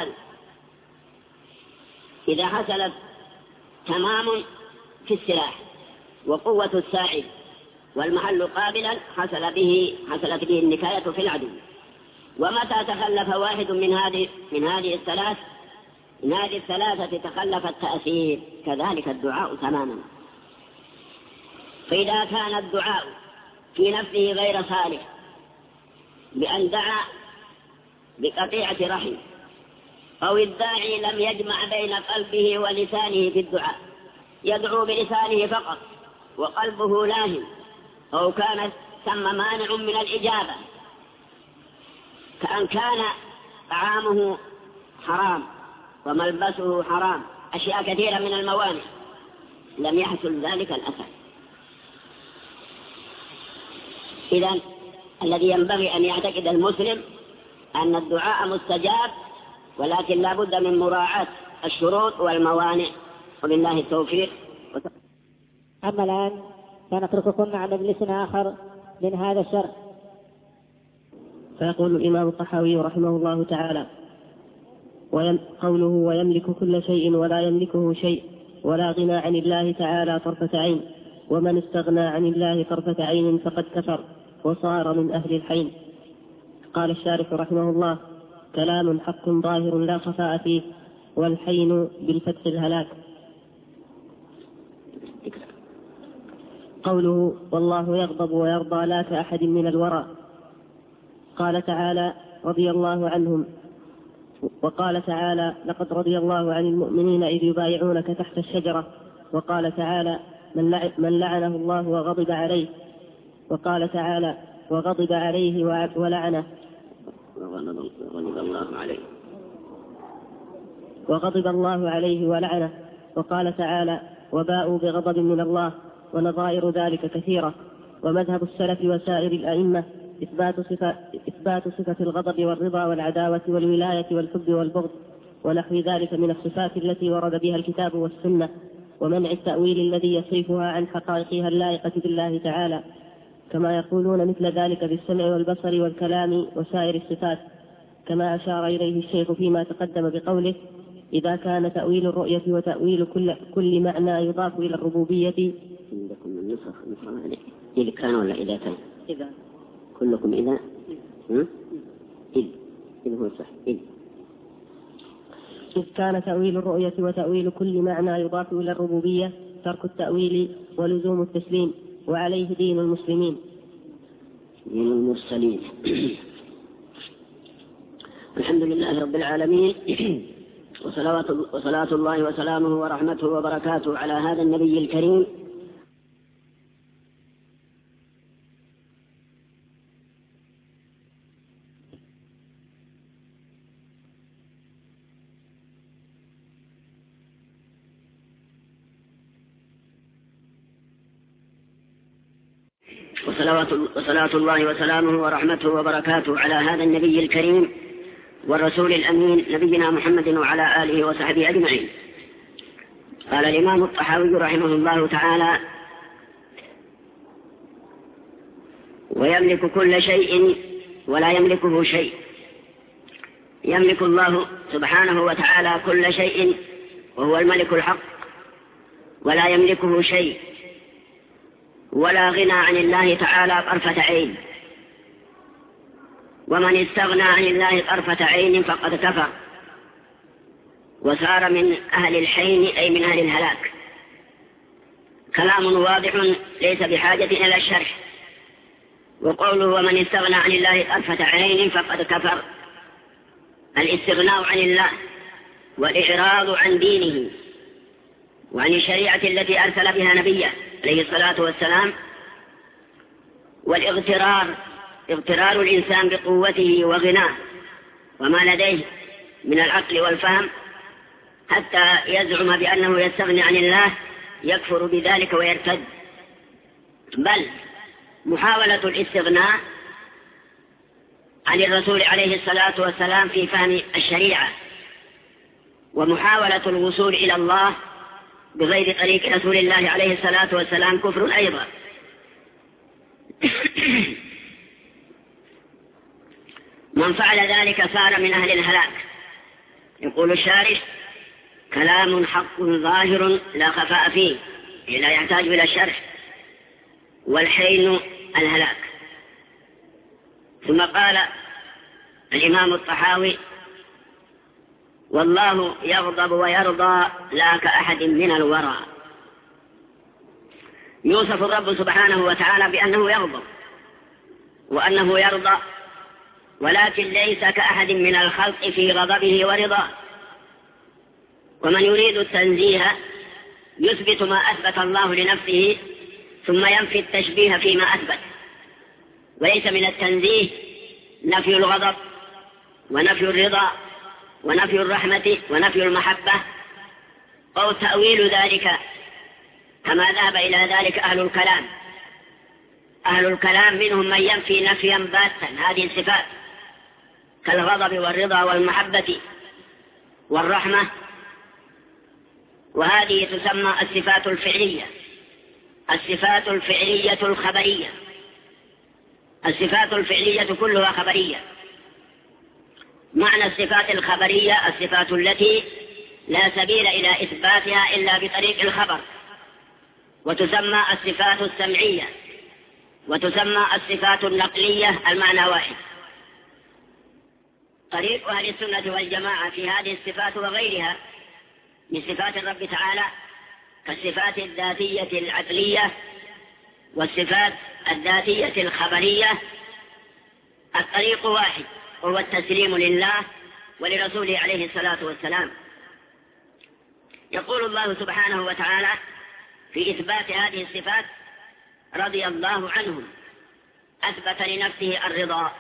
Speaker 2: إذا حصلت تمام في السلاح وقوة الساعد والمحل قابلا حصلت به النكاية في العدو. ومتى تخلف واحد من هذه الثلاثة تخلف التأثير، كذلك الدعاء تماما. فإذا كان الدعاء في نفسه غير صالح بأن دعا بقطيعة رحم، أو الداعي لم يجمع بين قلبه ولسانه في الدعاء، يدعو بلسانه فقط وقلبه لاهٍ، أو كان ثم مانع من الإجابة، كأن كان طعامه حرام وملبسه حرام، أشياء كثيرة من الموانع، لم يحصل ذلك الأثر. إذن الذي ينبغي أن يعتقد المسلم أن الدعاء مستجاب، ولكن لا بد من مراعاة الشروط والموانع، وبالله التوفيق.
Speaker 1: أما الآن فنترككم مع مجلس آخر من هذا الشرح.
Speaker 3: فيقول الإمام الطحاوي رحمه الله تعالى: قوله ويملك كل شيء ولا يملكه شيء ولا غنى عن الله تعالى طرفة عين، ومن استغنى عن الله طرفة عين فقد كفر وصار من أهل الحين. قال الشارح رحمه الله: كلام حق ظاهر لا خفاء فيه، والحين بالفتح الهلاك. قوله والله يغضب ويرضى لا كأحد من الورى. قال تعالى: رضي الله عنهم. وقال تعالى: لقد رضي الله عن المؤمنين إذ يبايعونك تحت الشجرة. وقال تعالى: من لعنه الله وغضب عليه. وقال تعالى: وغضب عليه ولعنه. وغضب الله عليه ولعنه. وقال تعالى: وباءوا بغضب من الله. ونظائر ذلك كثيرة. ومذهب السلف وسائر الأئمة إثبات صفة الغضب والرضا والعداوة والولاية والحب والبغض ونحو ذلك من الصفات التي ورد بها الكتاب والسنة، ومنع التأويل الذي يصرفها عن حقائقها اللائقة بالله تعالى، كما يقولون مثل ذلك بالسمع والبصر والكلام وسائر الصفات، كما أشار إليه الشيخ فيما تقدم بقوله: إذا كان تأويل الرؤية وتأويل كل معنى يضاف إلى الربوبية.
Speaker 2: عندكم النسخ إذا كان ولا إذا كان؟ إذا كلكم إذا إذا هو صح
Speaker 3: إذ كان تأويل الرؤية وتأويل كل معنى يضاف إلى الربوبية ترك التأويل ولزوم التسليم، وعليه دين المسلمين.
Speaker 2: دين المرسلين. الحمد لله رب العالمين، وصلاة الله وسلامه ورحمته وبركاته على هذا النبي الكريم. وصلاة الله وسلامه ورحمته وبركاته على هذا النبي الكريم والرسول الأمين نبينا محمد وعلى آله وصحبه أجمعين. قال الإمام الطحاوي رحمه الله تعالى: ويملك كل شيء ولا يملكه شيء. يملك الله سبحانه وتعالى كل شيء وهو الملك الحق، ولا يملكه شيء، ولا غنى عن الله تعالى طرفة عين. ومن استغنى عن الله طرفة عين فقد كفر وصار من أهل الحين، أي من أهل الهلاك. كلام واضح ليس بحاجة إلى الشرح. وقوله ومن استغنى عن الله طرفة عين فقد كفر، الاستغناء عن الله والإعراض عن دينه وعن الشريعة التي أرسل بها نبيه عليه الصلاة والسلام، اغترار الإنسان بقوته وغناه وما لديه من العقل والفهم حتى يزعم بأنه يستغني عن الله، يكفر بذلك ويرتد. بل محاولة الاستغناء عن الرسول عليه الصلاة والسلام في فهم الشريعة ومحاولة الوصول إلى الله بغير طريق رسول الله عليه الصلاة والسلام كفر أيضا. من فعل ذلك صار من أهل الهلاك. يقول الشارح: كلام حق ظاهر لا خفاء فيه، لا يحتاج إلى الشرح، والحين الهلاك. ثم قال الإمام الطحاوي: والله يغضب ويرضى لا كأحد من الورى. يوصف الرب سبحانه وتعالى بأنه يغضب وأنه يرضى، ولكن ليس كأحد من الخلق في غضبه ورضاه. ومن يريد التنزيه يثبت ما أثبت الله لنفسه ثم ينفي التشبيه فيما أثبت. وليس من التنزيه نفي الغضب ونفي الرضا ونفي الرحمة ونفي المحبة أو تأويل ذلك، كما ذهب إلى ذلك أهل الكلام. أهل الكلام منهم من ينفي نفيا باتا هذه الصفات كالغضب والرضا والمحبة والرحمة، وهذه تسمى الصفات الفعلية. الصفات الفعلية الخبرية، الصفات الفعلية كلها خبرية. معنى الصفات الخبرية الصفات التي لا سبيل إلى إثباتها إلا بطريق الخبر، وتسمى الصفات السمعية، وتسمى الصفات النقلية، المعنى واحد. طريق أهل السنة والجماعة في هذه الصفات وغيرها من صفات الرب تعالى كالصفات الذاتية العقلية والصفات الذاتية الخبرية، الطريق واحد، وهو التسليم لله ولرسوله عليه الصلاة والسلام. يقول الله سبحانه وتعالى في إثبات هذه الصفات: رضي الله عنهم، أثبت لنفسه الرضا.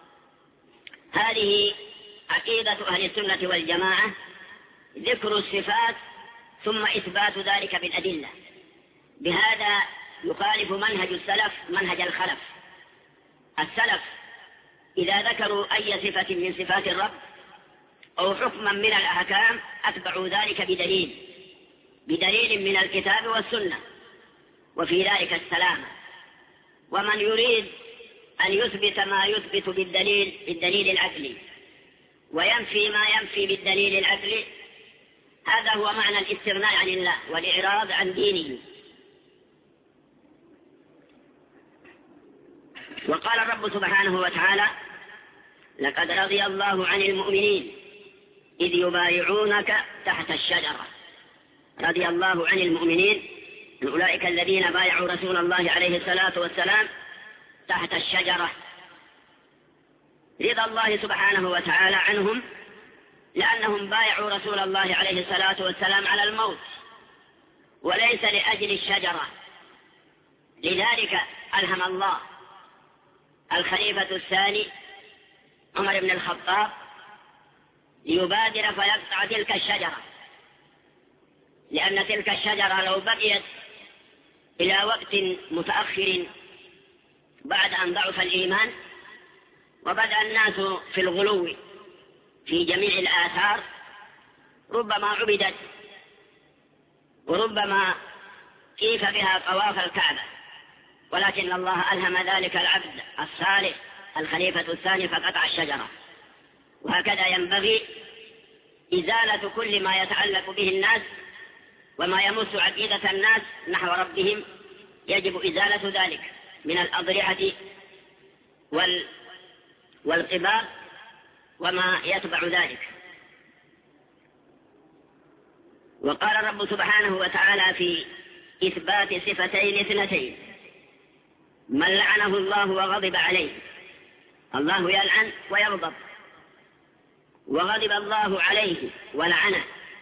Speaker 2: هذه عقيدة أهل السنة والجماعة، ذكر الصفات ثم إثبات ذلك بالأدلة. بهذا يخالف منهج السلف منهج الخلف السلف إذا ذكروا أي صفة من صفات الرب أو حكما من الأحكام أتبعوا ذلك بدليل من الكتاب والسنة، وفي ذلك السلامة. ومن يريد أن يثبت ما يثبت بالدليل العقلي وينفي ما ينفي بالدليل العقلي، هذا هو معنى الاستغناء عن الله والإعراض عن دينه. وقال الرب سبحانه وتعالى: لقد رضي الله عن المؤمنين إذ يبايعونك تحت الشجرة. رضي الله عن المؤمنين، أولئك الذين بايعوا رسول الله عليه الصلاة والسلام تحت الشجرة. رضا الله سبحانه وتعالى عنهم لأنهم بايعوا رسول الله عليه الصلاة والسلام على الموت وليس لأجل الشجرة. لذلك ألهم الله الخليفة الثاني عمر بن الخطاب ليبادر فيقطع تلك الشجرة، لأن تلك الشجرة لو بقيت إلى وقت متأخر بعد أن ضعف الإيمان وبدأ الناس في الغلو في جميع الآثار ربما عبدت وربما كيف بها طواف الكعبة، ولكن الله ألهم ذلك العبد الصالح الخليفة الثاني فقطع الشجرة. وهكذا ينبغي إزالة كل ما يتعلق به الناس وما يمس عقيدة الناس نحو ربهم، يجب إزالة ذلك من الأضرحة والقبار وما يتبع ذلك. وقال الرب سبحانه وتعالى في إثبات صفتين اثنتين: من لعنه الله وغضب عليه. الله يلعن ويغضب، وغضب الله عليه ولعنه،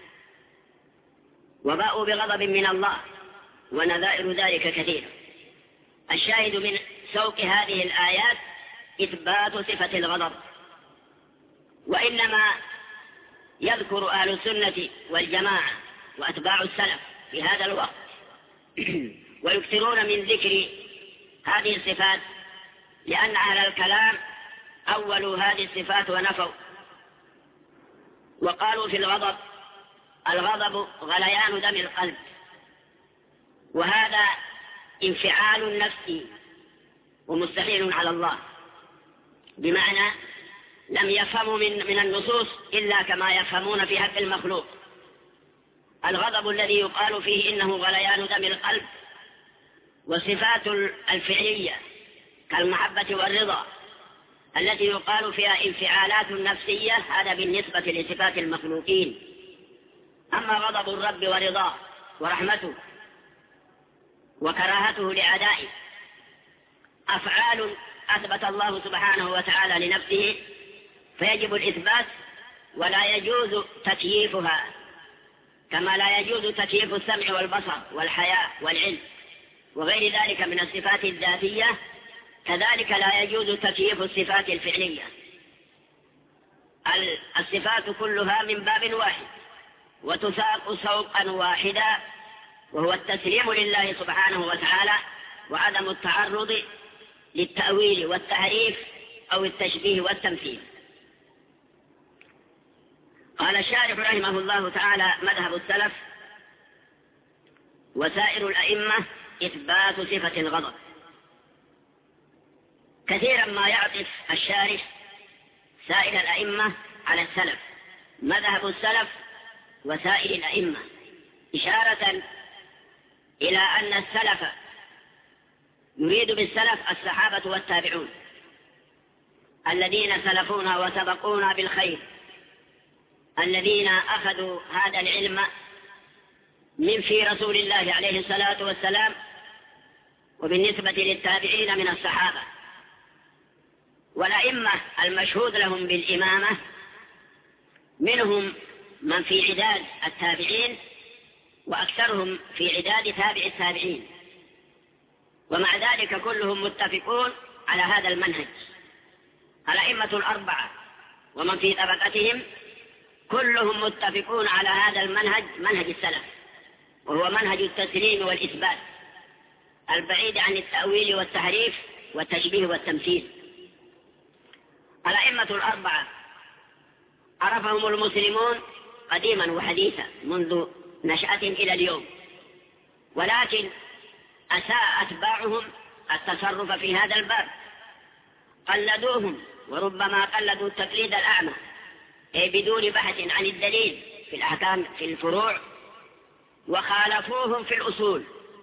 Speaker 2: وباءوا بغضب من الله، ونذائر ذلك كثير. الشاهد من سوق هذه الآيات إثبات صفة الغضب. وإنما يذكر أهل السنة والجماعة وأتباع السلف في هذا الوقت ويكثرون من ذكر هذه الصفات، لأن أهل الكلام أولوا هذه الصفات ونفوا، وقالوا في الغضب: الغضب غليان دم القلب، وهذا انفعال نفسي ومستحيل على الله، بمعنى لم يفهموا من النصوص إلا كما يفهمون في حق المخلوق. الغضب الذي يقال فيه إنه غليان دم القلب والصفات الفعلية كالمحبة والرضا التي يقال فيها انفعالات نفسية، هذا بالنسبة لصفات المخلوقين. أما غضب الرب ورضاه ورحمته وكراهته لأعدائه أفعال أثبت الله سبحانه وتعالى لنفسه، فيجب الإثبات ولا يجوز تكييفها، كما لا يجوز تكييف السمع والبصر والحياء والعلم وغير ذلك من الصفات الذاتية، كذلك لا يجوز تكييف الصفات الفعلية. الصفات كلها من باب واحد وتساق سوقا واحدا، وهو التسليم لله سبحانه وتعالى وعدم التعرض للتأويل والتحريف أو التشبيه والتمثيل. قال الشارح رحمه الله تعالى: مذهب السلف وسائر الأئمة إثبات صفة الغضب. كثيرا ما يعطف الشارح سائر الأئمة على السلف، مذهب السلف وسائر الأئمة، إشارة إلى أن السلف يريد بالسلف الصحابة والتابعون الذين سلفونا وسبقونا بالخير، الذين أخذوا هذا العلم من في رسول الله عليه الصلاة والسلام، وبالنسبة للتابعين من الصحابة. والأئمة المشهود لهم بالإمامة منهم من في عداد التابعين وأكثرهم في عداد تابع التابعين، ومع ذلك كلهم متفقون على هذا المنهج. الأئمة الأربعة ومن في طبقتهم كلهم متفقون على هذا المنهج، منهج السلف، وهو منهج التسليم والإثبات البعيد عن التأويل والتحريف والتشبيه والتمثيل. الأئمة الأربعة عرفهم المسلمون قديما وحديثا منذ نشأة إلى اليوم، ولكن أساء أتباعهم التصرف في هذا الباب، قلدوهم، وربما قلدوا التقليد الأعمى بدون بحث عن الدليل في الأحكام في الفروع، وخالفوهم في الأصول.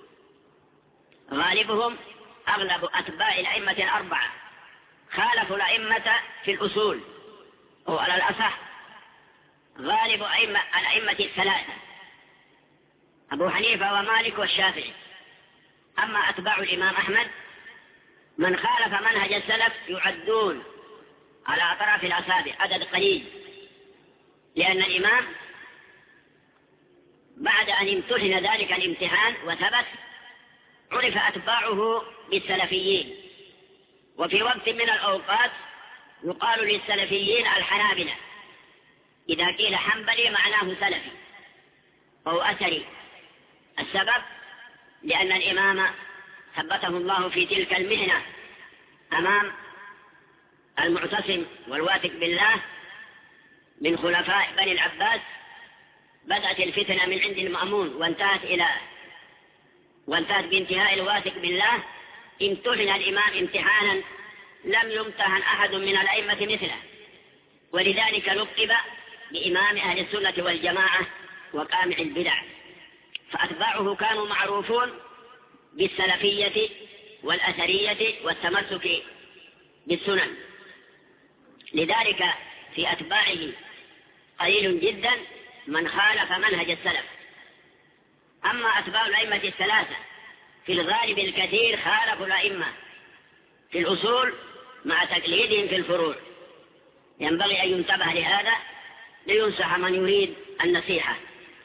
Speaker 2: غالبهم أغلب أتباع الأئمة الأربعة خالفوا الأئمة في الأصول، أو على الأصح غالب الأئمة الثلاثة أبو حنيفة ومالك والشافعي. أما أتباع الإمام أحمد من خالف منهج السلف يعدون على أطراف الأصابع عدد قليل، لأن الإمام بعد أن امتحن ذلك الامتحان وثبت عرف أتباعه بالسلفيين. وفي وقت من الأوقات يقال للسلفيين الحنابلة، إذا قيل حنبلي معناه سلفي أو أثري. السبب لأن الإمام ثبته الله في تلك المحنة أمام المعتصم والواثق بالله من خلفاء بني العباس. بدأت الفتنة من عند المأمون وانتهت بانتهاء الواثق بالله. امتحن الإمام امتحانا لم يمتحن أحد من الأئمة مثله، ولذلك لقب بإمام أهل السنة والجماعة وقامع البدع. فأتباعه كانوا معروفون بالسلفية والأثرية والتمسك بالسنن، لذلك في أتباعه قليل جدا من خالف منهج السلف. أما أتباع الأئمة الثلاثة في الغالب الكثير خالفوا الأئمة في الأصول مع تقليدهم في الفروع. ينبغي أن ينتبه لهذا لينصح من يريد النصيحة.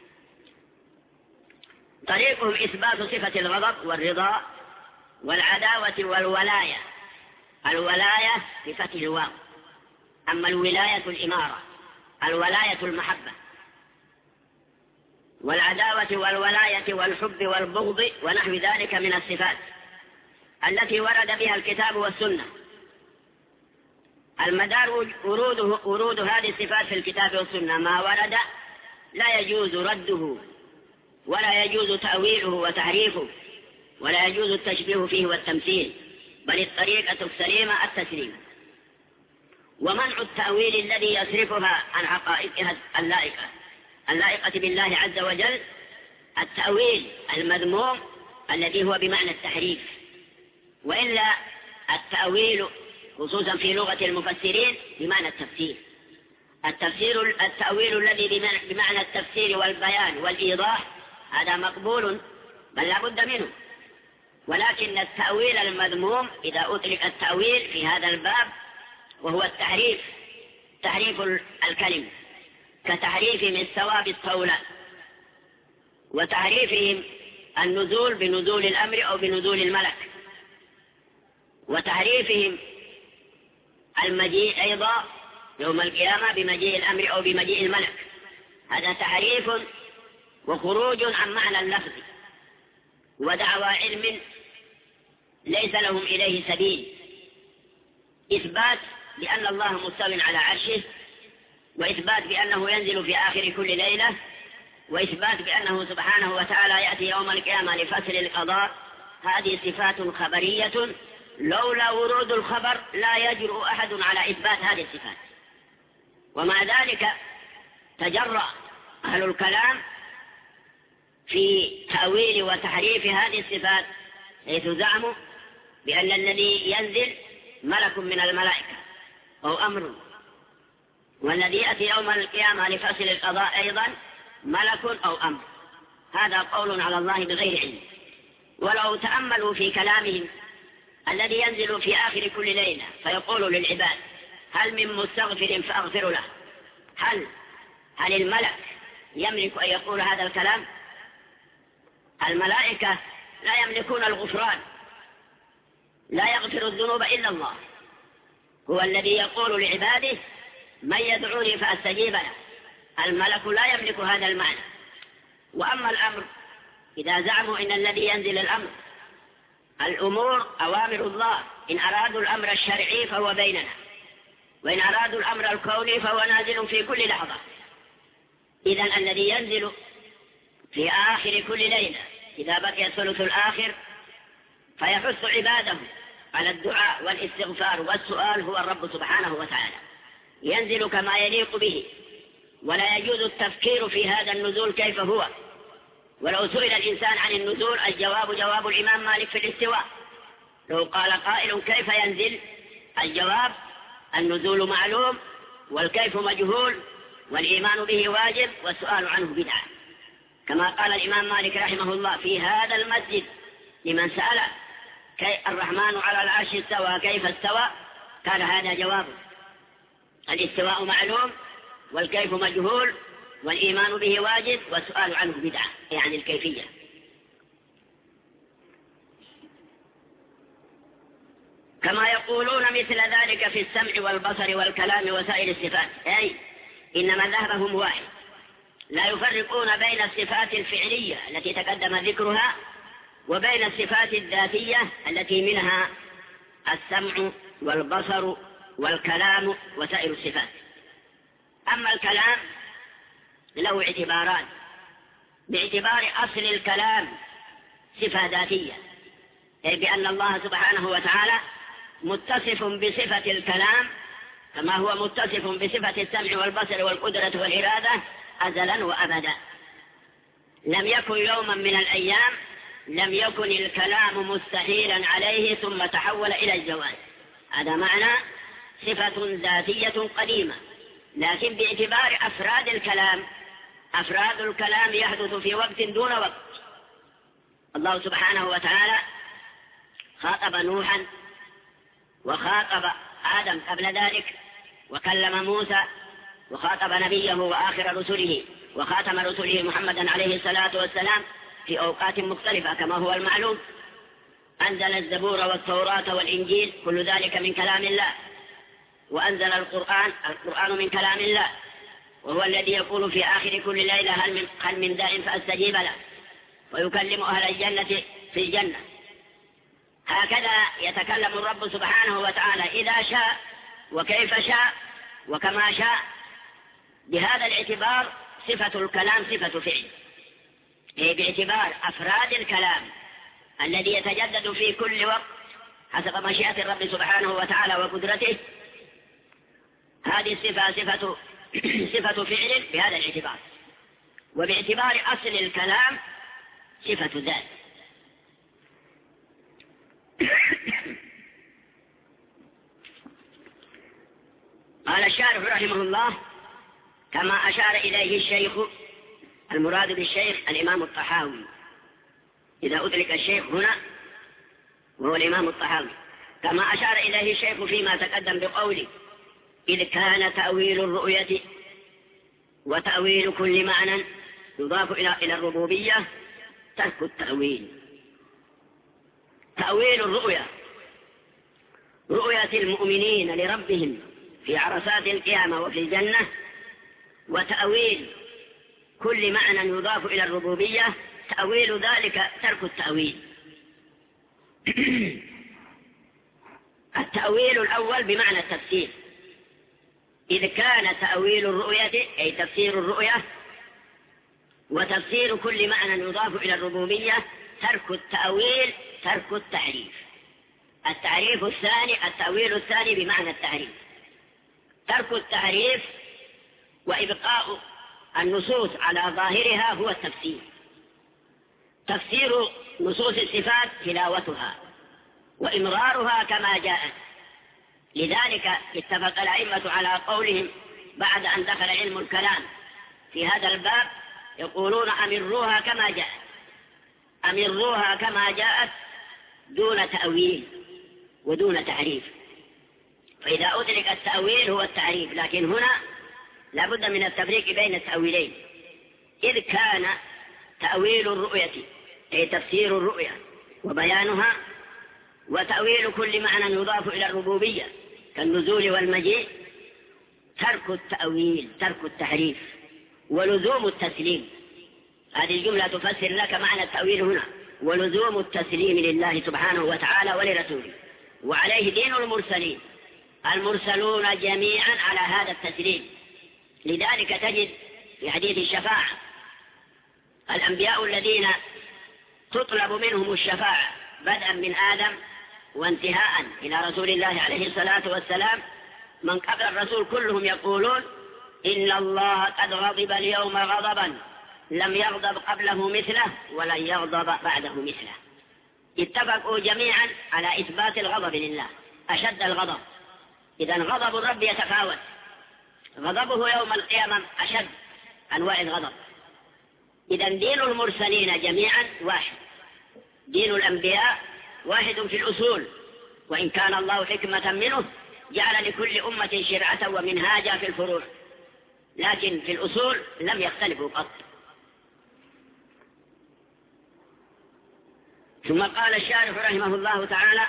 Speaker 2: طريقهم إثبات صفة الغضب والرضا والعداوة والولاية. الولاية بفتح الواو، أما الولاية الإمارة، الولاية المحبة. والعداوة والولاية والحب والبغض ونحو ذلك من الصفات التي ورد بها الكتاب والسنة. المدار ورود هذه الصفات في الكتاب والسنة، ما ورد لا يجوز رده ولا يجوز تأويله وتحريفه ولا يجوز التشبيه فيه والتمثيل، بل الطريقة السليمة التسليم. ومنع التأويل الذي يصرفها عن حقائقها اللائقة بالله عز وجل، التأويل المذموم الذي هو بمعنى التحريف. وإلا التأويل خصوصا في لغة المفسرين بمعنى التفسير. التأويل الذي بمعنى التفسير والبيان والإيضاح هذا مقبول بل لا بد منه، ولكن التأويل المذموم إذا أطلق التأويل في هذا الباب وهو التحريف، تحريف الكلم كتحريفهم الثواب الطولة، وتحريفهم النزول بنزول الأمر أو بنزول الملك، وتحريفهم المجيء أيضا يوم القيامة بمجيء الأمر أو بمجيء الملك. هذا تحريف وخروج عن معنى اللفظ ودعوى علم ليس لهم إليه سبيل. إثبات بأن الله مستو على عرشه، وإثبات بأنه ينزل في آخر كل ليلة، وإثبات بأنه سبحانه وتعالى يأتي يوم القيامة لفصل القضاء، هذه صفات خبرية لولا ورود الخبر لا يجرؤ أحد على إثبات هذه الصفات. ومع ذلك تجرأ أهل الكلام في تأويل وتحريف هذه الصفات، حيث زعموا بأن الذي ينزل ملك من الملائكة أو أمر، والذي يأتي يوم القيامة لفصل القضاء أيضا ملك أو أمر. هذا قول على الله بغير علم. ولو تأملوا في كلامهم الذي ينزل في آخر كل ليلة فيقول للعباد هل من مستغفر فأغفر له، هل الملك يملك أن يقول هذا الكلام؟ الملائكة لا يملكون الغفران، لا يغفر الذنوب إلا الله، هو الذي يقول لعباده من يدعوني فأستجيب له. الملك لا يملك هذا المعنى. وأما الأمر، إذا زعموا إن الذي ينزل الأمور أوامر الله، إن أرادوا الأمر الشرعي فهو بيننا، وإن أرادوا الأمر الكوني فهو نازل في كل لحظة. إذن الذي ينزل في آخر كل ليلة إذا بقي الثلث الآخر فيحث عباده على الدعاء والاستغفار والسؤال هو الرب سبحانه وتعالى، ينزل كما يليق به، ولا يجوز التفكير في هذا النزول كيف هو. ولو سئل الإنسان عن النزول الجواب جواب الإمام مالك في الاستواء. لو قال قائل كيف ينزل، الجواب النزول معلوم والكيف مجهول والإيمان به واجب والسؤال عنه بدعة، كما قال الإمام مالك رحمه الله في هذا المسجد لمن سأل الرحمن على العرش استوى كيف استوى، كان هذا جوابه: الاستواء معلوم والكيف مجهول والإيمان به واجب والسؤال عنه بدعة، يعني الكيفية. كما يقولون مثل ذلك في السمع والبصر والكلام وسائر الصفات، أي إن مذهبهم واحد، لا يفرقون بين الصفات الفعلية التي تقدم ذكرها وبين الصفات الذاتية التي منها السمع والبصر والكلام وسائر الصفات. أما الكلام له اعتباران: باعتبار أصل الكلام صفة ذاتية، أي بأن الله سبحانه وتعالى متصف بصفة الكلام كما هو متصف بصفة السمع والبصر والقدرة والإرادة أزلا وأبدا. لم يكن يوما من الأيام لم يكن الكلام مستحيلا عليه ثم تحول إلى الجواز. هذا معنى صفة ذاتية قديمة، لكن باعتبار أفراد الكلام، أفراد الكلام يحدث في وقت دون وقت. الله سبحانه وتعالى خاطب نوحا وخاطب آدم قبل ذلك، وكلم موسى، وخاطب نبيه وآخر رسله وخاتم رسله محمدا عليه الصلاة والسلام في أوقات مختلفة كما هو المعلوم. أنزل الزبور والتوراة والإنجيل، كل ذلك من كلام الله. وأنزل القرآن من كلام الله، وهو الذي يقول في آخر كل ليلة هل من داع فأستجيب له، ويكلم أهل الجنة في الجنة. هكذا يتكلم الرب سبحانه وتعالى إذا شاء وكيف شاء وكما شاء. بهذا الاعتبار صفة الكلام صفة فعل، باعتبار أفراد الكلام الذي يتجدد في كل وقت حسب مشيئة الرب سبحانه وتعالى وقدرته. هذه الصفة صفة فعل بهذا الاعتبار، وباعتبار أصل الكلام صفة ذات. قال الشارح رحمه الله: كما أشار إليه الشيخ، المراد بالشيخ الإمام الطحاوي، إذا أدرك الشيخ هنا وهو الإمام الطحاوي، كما أشار إليه الشيخ فيما تقدم بقوله: إذ كان تأويل الرؤية وتأويل كل معنى يضاف إلى الربوبية ترك التأويل. تأويل الرؤية، رؤية المؤمنين لربهم في عرصات القيامة وفي الجنة، وتأويل كل معنى يضاف إلى الربوبية تأويل ذلك ترك التأويل. التأويل الأول بمعنى التفسير، إذ كان تأويل الرؤية أي تفسير الرؤية وتفسير كل معنى يضاف إلى الربوبية ترك التأويل ترك التعريف. التعريف الثاني، التأويل الثاني بمعنى التعريف، ترك التعريف وإبقاء النصوص على ظاهرها هو التفسير. تفسير نصوص الصفات تلاوتها وإمرارها كما جاءت. لذلك اتفق الأئمة على قولهم بعد أن دخل علم الكلام في هذا الباب، يقولون أمروها كما جاءت، أمروها كما جاءت دون تأويل ودون تعريف. فإذا أدرك التأويل هو التعريف، لكن هنا لابد من التفريق بين التأويلين. إذ كان تأويل الرؤية أي تفسير الرؤية وبيانها، وتأويل كل معنى يضاف إلى الربوبية كالنزول والمجيء ترك التأويل ترك التحريف ولزوم التسليم. هذه الجملة تفسر لك معنى التأويل هنا، ولزوم التسليم لله سبحانه وتعالى ولرسوله، وعليه دين المرسلين المرسلون جميعا على هذا التسليم. لذلك تجد في حديث الشفاعة الأنبياء الذين تطلب منهم الشفاعة بدءا من آدم وانتهاء إلى رسول الله عليه الصلاة والسلام، من قبل الرسول كلهم يقولون إن الله قد غضب اليوم غضبا لم يغضب قبله مثله ولن يغضب بعده مثله. اتفقوا جميعا على إثبات الغضب لله أشد الغضب. إذن غضب الرب يتفاوت، غضبه يوم القيامة أشد أنواع الغضب. إذن دين المرسلين جميعا واحد، دين الأنبياء واحد في الأصول، وإن كان الله حكمة منه جعل لكل أمة شرعة ومنهاجا في الفروع، لكن في الأصول لم يختلفوا قط. ثم قال الشارح رحمه الله تعالى: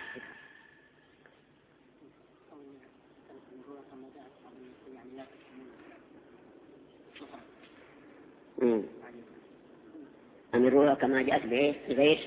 Speaker 2: أمروها كما جاءت بغير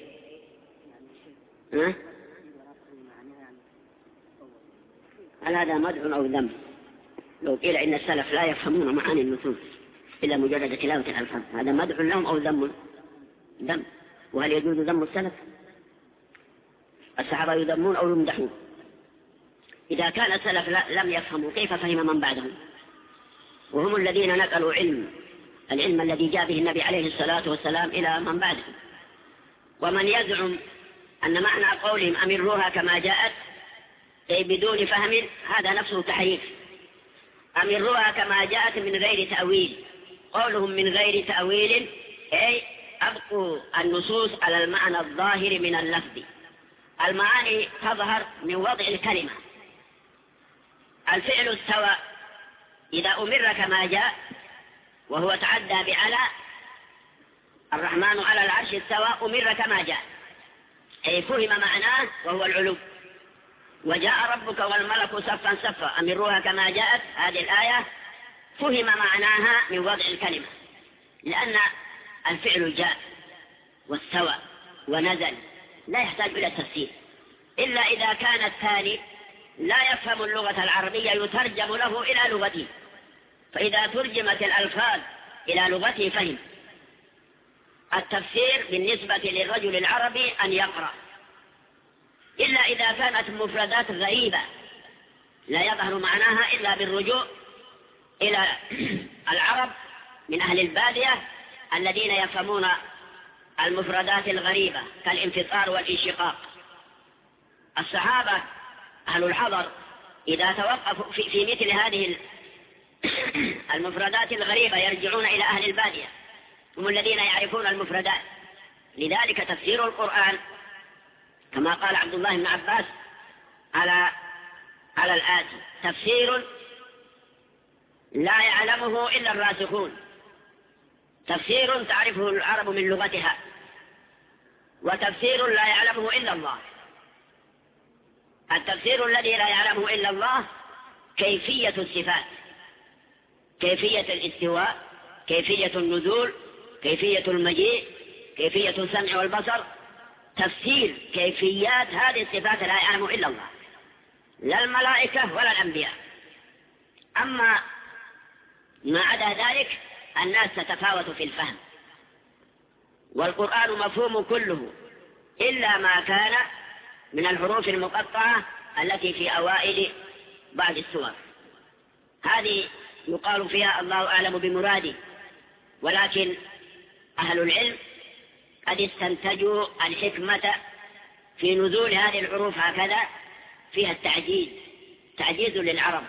Speaker 2: هل هذا مدح أو ذم؟ لو قيل إن السلف لا يفهمون معاني النصوص إلا مجرد تلاوة الألفاظ، هذا مدح لهم أو ذم؟ ذم. وهل يجوز ذم السلف؟ الصحابة يذمون أو يمدحون؟ إذا كان السلف لم يفهموا كيف فهم من بعدهم؟ وهم الذين نقلوا العلم الذي جاء به النبي عليه الصلاة والسلام إلى من بعدهم. ومن يزعم أن معنى قولهم أمروها كما جاءت أي بدون فهم، هذا نفسه تحريف. أمروها كما جاءت من غير تأويل، قولهم من غير تأويل أي أبقوا النصوص على المعنى الظاهر من اللفظ. المعاني تظهر من وضع الكلمة. الفعل استوى إذا أمر كما جاء وهو تعدى بعلى، الرحمن على العرش استوى أمر كما جاء أي فهم معناه وهو العلو. وجاء ربك والملك صفا صفا أمروها كما جاءت، هذه الآية فهم معناها من وضع الكلمة، لأن الفعل جاء واستوى ونزل لا يحتاج إلى تفسير، إلا إذا كان الثاني لا يفهم اللغة العربية يترجم له إلى لغته، فإذا ترجمت الألفاظ إلى لغته فهم. التفسير بالنسبة للرجل العربي أن يقرأ، إلا إذا كانت مفردات غريبة لا يظهر معناها إلا بالرجوع إلى العرب من أهل البادية الذين يفهمون المفردات الغريبة كالانفطار والانشقاق. الصحابة أهل الحضر إذا توقفوا في مثل هذه المفردات الغريبة يرجعون إلى أهل البادية، هم الذين يعرفون المفردات. لذلك تفسير القرآن كما قال عبد الله بن عباس على الآتي: تفسير لا يعلمه إلا الراسخون، تفسير تعرفه العرب من لغتها، وتفسير لا يعلمه إلا الله. التفسير الذي لا يعلمه إلا الله كيفية الصفات، كيفية الاستواء، كيفية النزول، كيفية المجيء، كيفية السمع والبصر. تفسير كيفيات هذه الصفات لا يعلمه إلا الله، لا الملائكة ولا الأنبياء. أما ما عدا ذلك الناس تتفاوت في الفهم، والقرآن مفهوم كله إلا ما كان من الحروف المقطعة التي في أوائل بعض السور، هذه يقال فيها الله أعلم بمراده. ولكن أهل العلم قد استنتجوا الحكمة في نزول هذه الحروف هكذا، فيها تعجيز للعرب،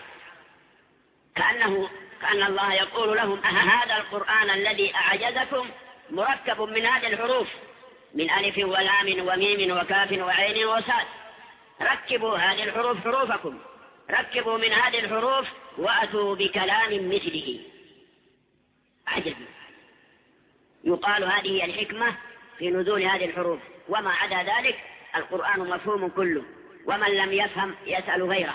Speaker 2: كأن الله يقول لهم: هذا القرآن الذي أعجزكم مركب من هذه الحروف، من ألف ولام وميم وكاف وعين وصاد، ركبوا هذه الحروف حروفكم، ركبوا من هذه الحروف وأتوا بكلام مثله. عجب. يقال هذه الحكمة في نزول هذه الحروف، وما عدا ذلك القرآن مفهوم كله، ومن لم يفهم يسأل غيره.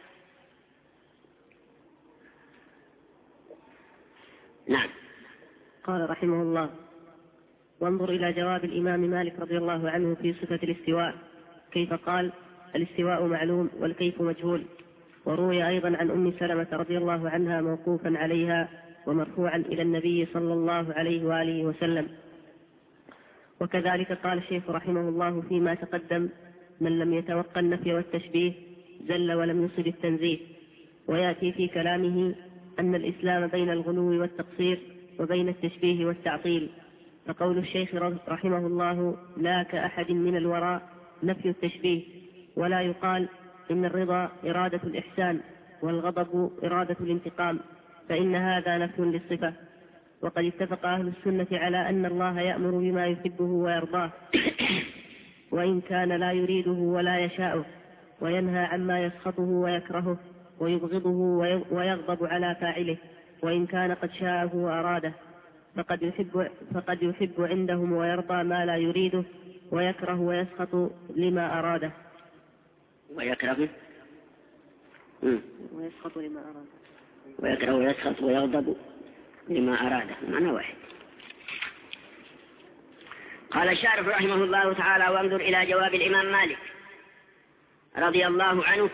Speaker 2: نعم.
Speaker 3: قال رحمه الله: وانظر إلى جواب الإمام مالك رضي الله عنه في صفة الاستواء، كيف قال: الاستواء معلوم والكيف مجهول، وروي أيضا عن أم سلمة رضي الله عنها موقوفا عليها ومرفوعا إلى النبي صلى الله عليه وآله وسلم. وكذلك قال الشيخ رحمه الله فيما تقدم: من لم يتوقع النفي والتشبيه زل ولم يصب التنزيه. ويأتي في كلامه أن الإسلام بين الغلو والتقصير وبين التشبيه والتعطيل. فقول الشيخ رحمه الله: لا كأحد من الوراء نفي التشبيه، ولا يقال إن الرضا إرادة الإحسان والغضب إرادة الانتقام، فإن هذا نفي للصفة. وقد اتفق أهل السنة على أن الله يأمر بما يحبه ويرضاه وإن كان لا يريده ولا يشاءه، وينهى عما يسخطه ويكرهه ويبغضه ويغضب على فاعله وإن كان قد شاءه وأراده. فقد يحب عندهم ويرضى ما لا يريده ويكره ويسخط لما أراده.
Speaker 2: ويكره
Speaker 3: ويسخط لما أراده.
Speaker 2: ويكره ويسخط ويغضب لما أراده، معنى واحد. قال الشارح رحمه الله تعالى: وانظر إلى جواب الإمام مالك رضي الله عنه.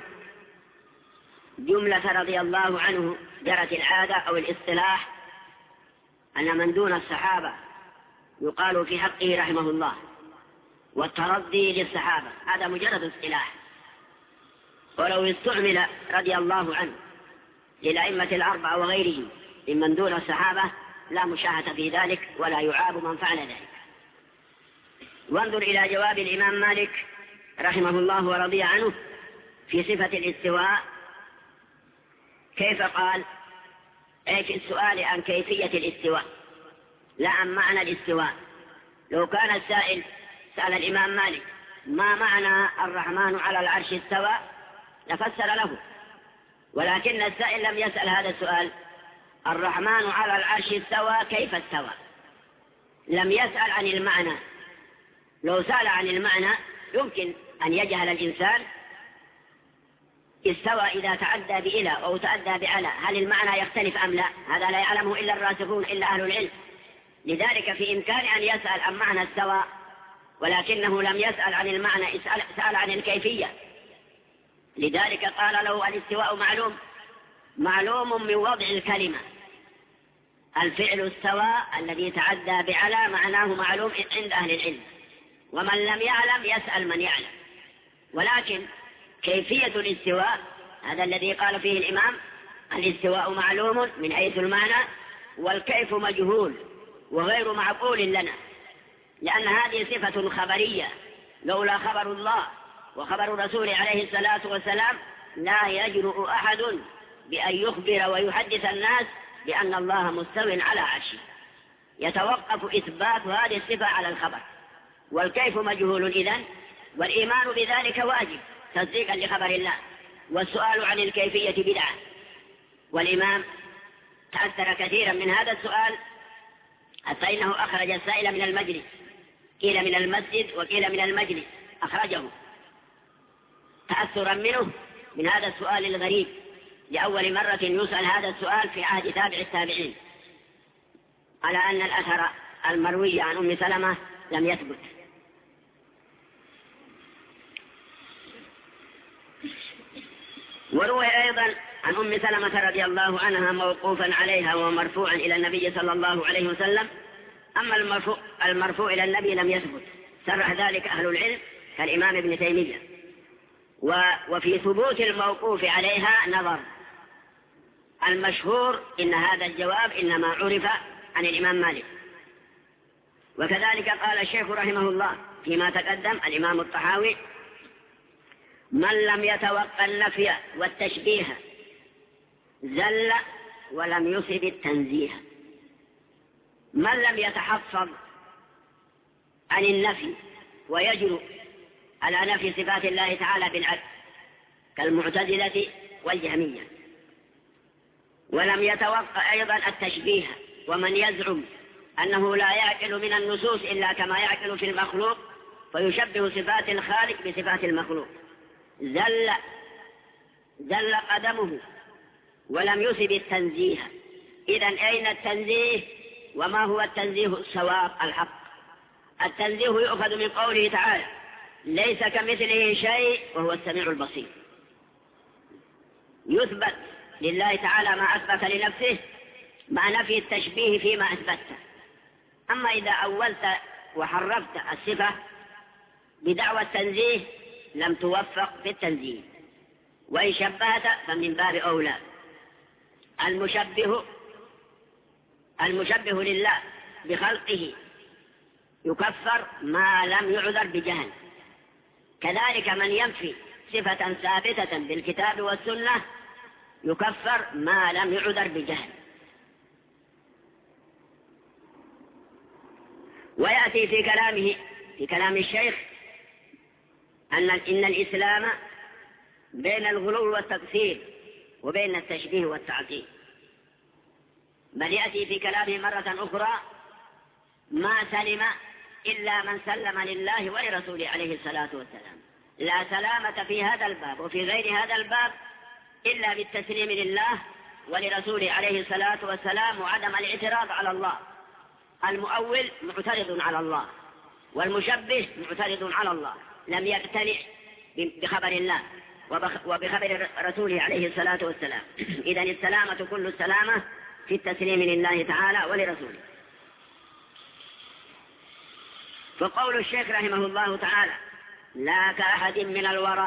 Speaker 2: جملة رضي الله عنه جرت العادة أو الاصطلاح أن من دون الصحابة يقال في حقه رحمه الله، والترضي للصحابة هذا مجرد اصطلاح. ولو استعمل رضي الله عنه للأئمة الأربعة وغيرهم ممن دون الصحابة لا مشاهة في ذلك ولا يعاب من فعل ذلك. وانظر إلى جواب الإمام مالك رحمه الله ورضي عنه في صفة الاستواء كيف قال: أي في السؤال عن كيفية الاستواء لا عن معنى الاستواء. لو كان السائل سأل الإمام مالك ما معنى الرحمن على العرش استوى لفسر له، ولكن السائل لم يسأل هذا السؤال: الرحمن على العرش استوى كيف استوى؟ لم يسأل عن المعنى. لو سأل عن المعنى يمكن أن يجهل الإنسان استوى إذا تعدى بإلى أو تعدى بعلى هل المعنى يختلف أم لا، هذا لا يعلمه إلا الراسخون إلا أهل العلم. لذلك في إمكان أن يسأل عن معنى استوى، ولكنه لم يسأل عن المعنى، سأل عن الكيفية. لذلك قال له: الاستواء معلوم من وضع الكلمة. الفعل استوى الذي تعدى بعلى معناه معلوم عند أهل العلم، ومن لم يعلم يسأل من يعلم. ولكن كيفية الاستواء هذا الذي قال فيه الإمام: الاستواء معلوم من حيث المعنى والكيف مجهول وغير معقول لنا، لأن هذه صفة خبرية. لولا خبر الله وخبر الرسول عليه الصلاة والسلام لا يجرؤ أحد بأن يخبر ويحدث الناس بأن الله مستو على عرشه. يتوقف إثبات هذه الصفة على الخبر، والكيف مجهول إذن، والإيمان بذلك واجب تصديقا لخبر الله، والسؤال عن الكيفية بدعة. والإمام تأثر كثيرا من هذا السؤال حتى إنه أخرج السائل من المجلس، قيل من المسجد وقيل من المجلس، أخرجه تأثرا منه من هذا السؤال الغريب. لأول مرة يسأل هذا السؤال في عهد تابع التابعين، على أن الأثر المروي عن أم سلمة لم يثبت. وروي أيضا عن أم سلمة رضي الله عنها موقوفا عليها ومرفوعا إلى النبي صلى الله عليه وسلم. أما المرفوع إلى النبي لم يثبت، سرح ذلك أهل العلم كالإمام ابن تيمية. وفي ثبوت الموقوف عليها نظر. المشهور إن هذا الجواب إنما عرف عن الإمام مالك. وكذلك قال الشيخ رحمه الله فيما تقدم الإمام الطحاوي: من لم يتوقع النفي والتشبيه زل ولم يصب التنزيه. من لم يتحفظ عن النفي ويجرؤ على نفي صفات الله تعالى بالعدل كالمعتزلة والجهمية، ولم يتوقع أيضا التشبيه، ومن يزعم أنه لا يعقل من النصوص إلا كما يعقل في المخلوق فيشبه صفات الخالق بصفات المخلوق، زل قدمه ولم يصب التنزيه. إذن أين التنزيه؟ وما هو التنزيه الصواب الحق؟ التنزيه يؤخذ من قوله تعالى: ليس كمثله شيء وهو السميع البصير. يثبت لله تعالى ما أثبت لنفسه مع نفي التشبيه فيما أثبته. أما إذا أولت وحرفت الصفة بدعوى التنزيه لم توفق في التنزيه، وإن شبهت فمن باب أولى. المشبه لله بخلقه يكفر ما لم يعذر بجهل، كذلك من ينفي صفة ثابتة بالكتاب والسنة يكفر ما لم يعذر بجهل. ويأتي في كلام الشيخ إن الإسلام بين الغلو والتكفير وبين التشبيه والتعطيل، بل يأتي في كلامه مرة أخرى ما سلم إلا من سلم لله ولرسوله عليه الصلاة والسلام. لا سلامة في هذا الباب وفي غير هذا الباب إلا بالتسليم لله ولرسوله عليه الصلاة والسلام وعدم الاعتراض على الله. المؤول معترض على الله، والمشبه معترض على الله، لم يقتنع بخبر الله وبخبر رسوله عليه الصلاة والسلام. إذن السلامة كل السلامة في التسليم لله تعالى ولرسوله. فقول الشيخ رحمه الله تعالى لا كأحد من الورى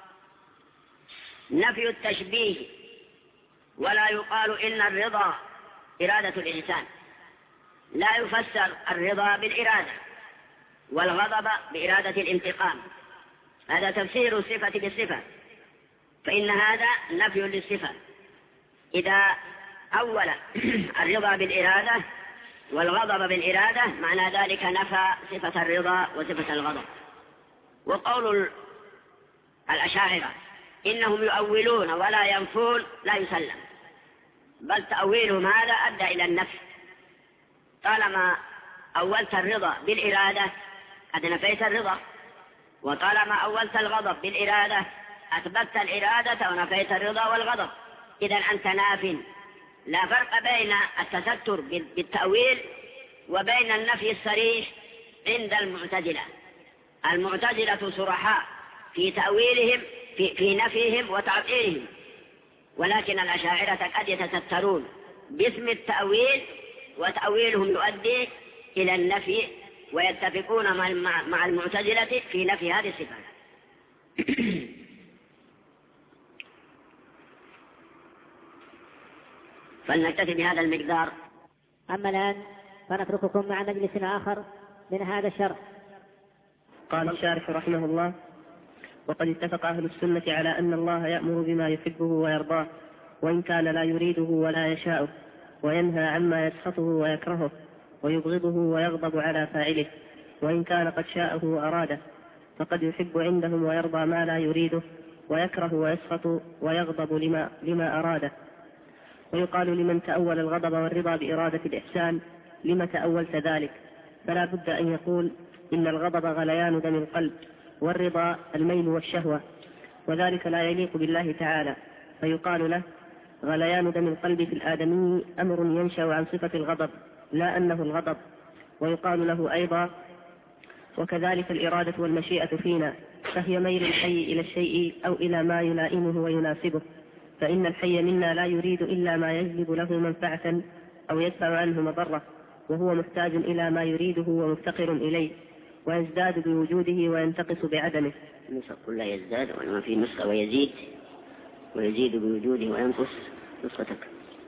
Speaker 2: نفي التشبيه، ولا يقال إن الرضا إرادة الإنسان. لا يفسر الرضا بالإرادة والغضب بإرادة الانتقام، هذا تفسير الصفة بالصفة، فإن هذا نفي للصفة. إذا أول الرضا بالإرادة والغضب بالإرادة معنى ذلك نفى صفة الرضا وصفة الغضب. وقول الأشاعرة إنهم يؤولون ولا ينفون لا يسلم، بل تأويلهم هذا أدى إلى النفي. طالما أولت الرضا بالإرادة قد نفيت الرضا، وطالما أولت الغضب بالإرادة أثبتت الإرادة ونفيت الرضا والغضب. إذن أنت ناف. لا فرق بين التستر بالتأويل وبين النفي الصريح عند المعتزلة. المعتزلة صرحاء في تأويلهم في نفيهم وتعطيلهم، ولكن الأشاعرة قد يتسترون باسم التأويل وتأويلهم يؤدي إلى النفي، ويتفقون مع المعتزلة في نفي هذه الصفات. فلنكتفي بهذا المقدار.
Speaker 1: أما الآن فنترككم مع مجلس آخر من هذا الشرح.
Speaker 3: قال الشارح رحمه الله: وقد اتفق أهل السنة على أن الله يأمر بما يحبه ويرضاه، وإن كان لا يريده ولا يشاءه، وينهى عما يسخطه ويكرهه، ويبغضه ويغضب على فاعله، وإن كان قد شاءه وأراده، فقد يحب عندهم ويرضى ما لا يريده، ويكره ويسخط ويغضب لما أراده. ويقال لمن تأول الغضب والرضا بإرادة الإحسان: لم تأولت ذلك؟ فلا بد أن يقول إن الغضب غليان دم القلب، والرضا الميل والشهوة، وذلك لا يليق بالله تعالى، فيقال له: غليان دم القلب في الآدمي أمر ينشأ عن صفة الغضب لا أنه الغضب. ويقال له أيضا: وكذلك الإرادة والمشيئة فينا، فهي ميل الحي إلى الشيء أو إلى ما يلائمه ويناسبه، فإن الحي منا لا يريد إلا ما يجلب له منفعة أو يدفع عنه مضرة، وهو محتاج إلى ما يريده ومفتقر إليه، ويزداد بوجوده وينتقص بعدمه.
Speaker 2: النسخ كلها يزداد، وما في نسخة ويزيد بوجوده وينقص. نسختك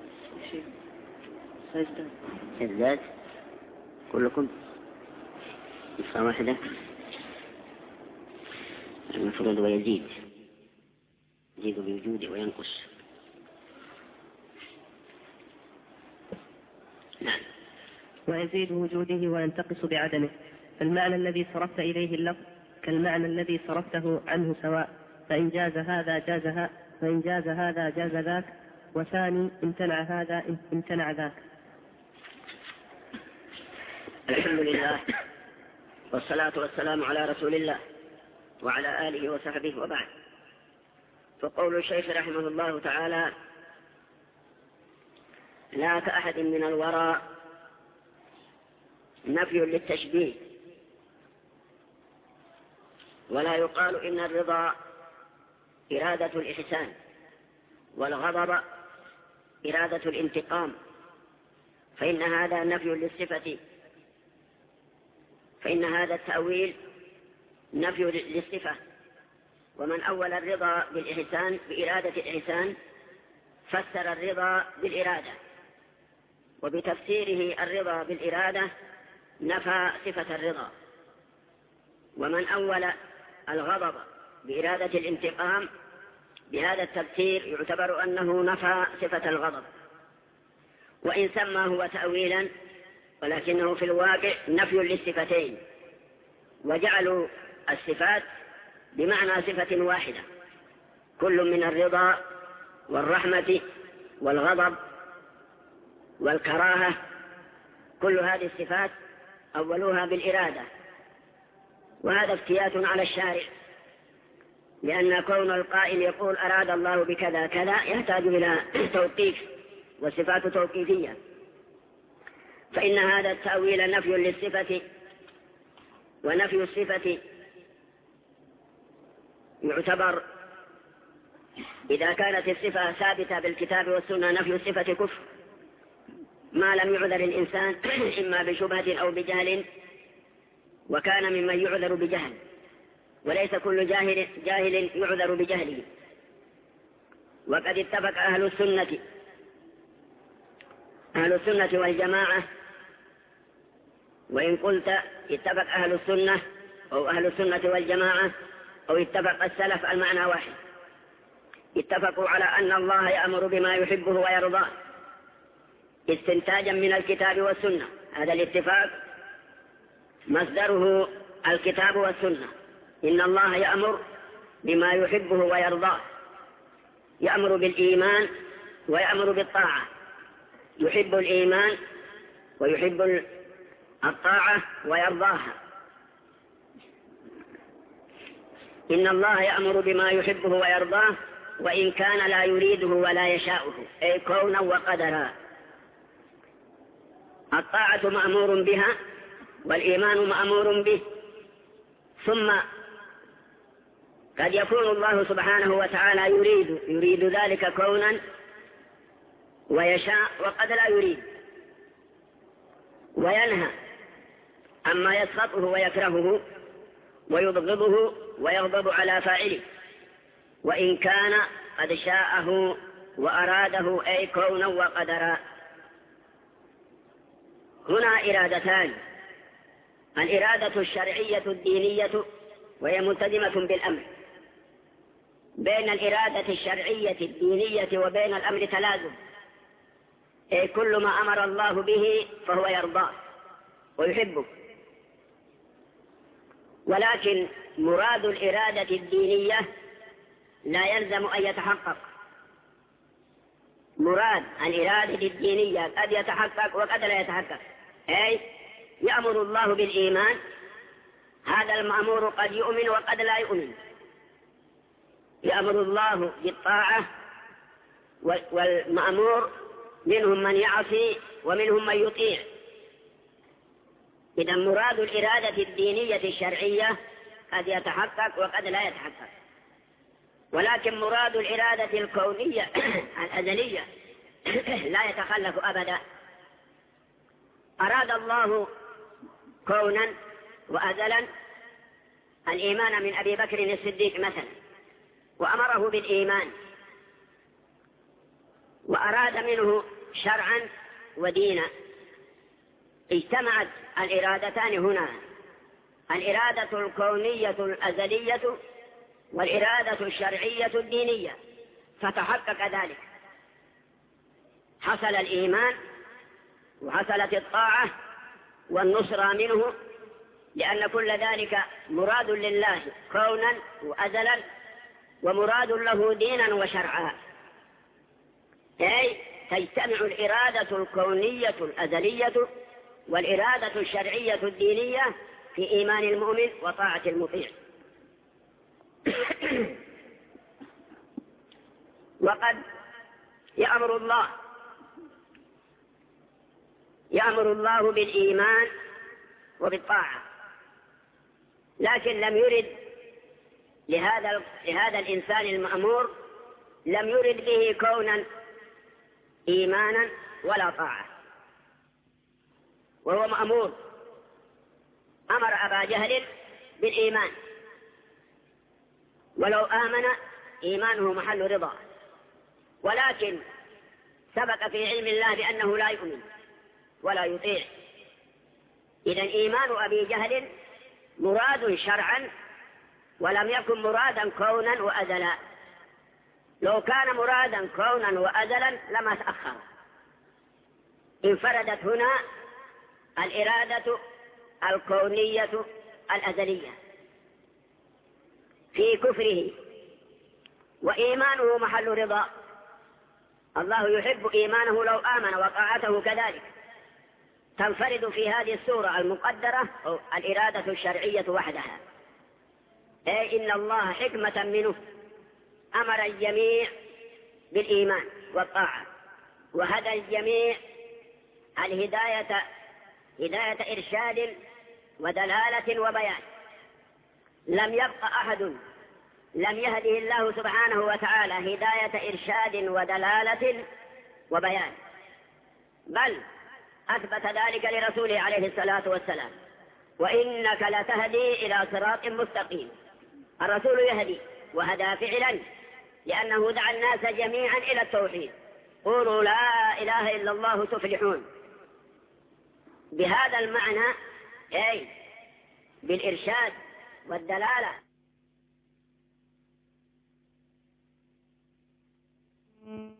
Speaker 2: يزداد كلكم نسخة واحدة، المفروض ويزيد بوجوده وينقص. نعم.
Speaker 3: ويزيد وجوده وينتقص بعدمه، فالمعنى الذي صرفت إليه اللفظ كالمعنى الذي صرفته عنه سواء، فإن جاز هذا جاز ذاك، وثاني امتنع هذا امتنع ذاك.
Speaker 2: الحمد لله والصلاة والسلام على رسول الله وعلى آله وصحبه وبعد. فقول الشيخ رحمه الله تعالى لا كأحد من الورى نفي للتشبيه، ولا يقال إن الرضا إرادة الإحسان، والغضب إرادة الانتقام، فإن هذا نفي للصفة، فإن هذا التأويل نفي للصفة. ومن أول الرضا بالإحسان بإرادة الإحسان فسر الرضا بالإرادة، وبتفسيره الرضا بالإرادة نفى صفة الرضا. ومن أول الغضب بإرادة الانتقام بهذا التفسير يعتبر أنه نفى صفة الغضب، وإن سمى هو تأويلا ولكنه في الواقع نفي للصفتين، وجعلوا الصفات بمعنى صفة واحدة، كل من الرضا والرحمة والغضب والكراهة، كل هذه الصفات أولوها بالإرادة. وهذا افتيات على الشارع، لأن كون القائل يقول أراد الله بكذا كذا يحتاج إلى توقيف، والصفات توقيفية، فإن هذا التأويل نفي للصفة، ونفي الصفة يعتبر إذا كانت الصفة ثابتة بالكتاب والسنة نفي الصفة كفر، ما لم يعذر الإنسان إما بشبهة أو بجهل، وكان ممن يعذر بجهل، وليس كل جاهل يعذر بجهله. وقد اتفق أهل السنة والجماعة، وإن قلت اتفق أهل السنة أو أهل السنة والجماعة أو اتفق السلف المعنى واحد، اتفقوا على أن الله يأمر بما يحبه ويرضاه استنتاجا من الكتاب والسنة. هذا الاتفاق مصدره الكتاب والسنة، إن الله يأمر بما يحبه ويرضاه، يأمر بالإيمان ويأمر بالطاعة، يحب الإيمان ويحب الطاعة ويرضاها. إن الله يأمر بما يحبه ويرضاه وإن كان لا يريده ولا يشاؤه، أي كونا وقدرا. الطاعة مأمور بها والإيمان مأمور به، ثم قد يكون الله سبحانه وتعالى يريد ذلك كونا ويشاء، وقد لا يريد، وينهى عما يسخطه ويكرهه ويبغضه ويغضب على فاعله، وإن كان قد شاءه وأراده، أي كونا وقدرا. هنا إرادتان: الإرادة الشرعية الدينية، وهي ملتزمة بالأمر. بين الإرادة الشرعية الدينية وبين الأمر تلازم، أي كل ما أمر الله به فهو يرضاه ويحبه. ولكن مراد الإرادة الدينية لا يلزم أن يتحقق. مراد الإرادة الدينية قد يتحقق وقد لا يتحقق، أي يأمر الله بالإيمان، هذا المأمور قد يؤمن وقد لا يؤمن. يأمر الله بالطاعة، والمأمور منهم من يعصي ومنهم من يطيع. إذا مراد الإرادة الدينية الشرعية قد يتحقق وقد لا يتحقق، ولكن مراد الإرادة الكونية الأزلية لا يتخلف أبدا. أراد الله كونا وأزلا الإيمان من أبي بكر الصديق مثلا، وأمره بالإيمان، وأراد منه شرعا ودينا. اجتمعت الإرادتان هنا، الإرادة الكونية الأزلية والإرادة الشرعية الدينية، فتحقق ذلك، حصل الإيمان وحصلت الطاعة والنصرة منه، لأن كل ذلك مراد لله كونا وأزلا، ومراد له دينا وشرعا، أي تجتمع الإرادة الكونية الأزلية والإرادة الشرعية الدينية في إيمان المؤمن وطاعة المطيع. وقد يأمر الله بالإيمان وبالطاعة، لكن لم يرد لهذا الإنسان المأمور لم يرد به كونا إيمانا ولا طاعة، وهو مأمور. أمر أبا جهل بالإيمان، ولو آمن إيمانه محل رضا، ولكن سبق في علم الله بأنه لا يؤمن ولا يطيع. إذن إيمان أبي جهل مراد شرعا، ولم يكن مرادا كونا وأزلا. لو كان مرادا كونا وأزلا لما تأخر. انفردت هنا الإرادة الكونية الأزلية في كفره، وإيمانه محل رضا. الله يحب إيمانه لو آمن وطاعته كذلك. تنفرد في هذه السورة المقدرة الإرادة الشرعية وحدها، أي إن الله حكمة منه أمر الجميع بالإيمان والطاعة، وهدى الجميع الهداية هداية إرشاد ودلالة وبيان. لم يبق أحد لم يهده الله سبحانه وتعالى هداية إرشاد ودلالة وبيان، بل أثبت ذلك لرسوله عليه الصلاة والسلام: وإنك لتهدي إلى صراط مستقيم. الرسول يهدي وهدى فعلا، لأنه دعا الناس جميعا إلى التوحيد: قولوا لا إله إلا الله تفلحون. بهذا المعنى أي بالإرشاد والدلالة.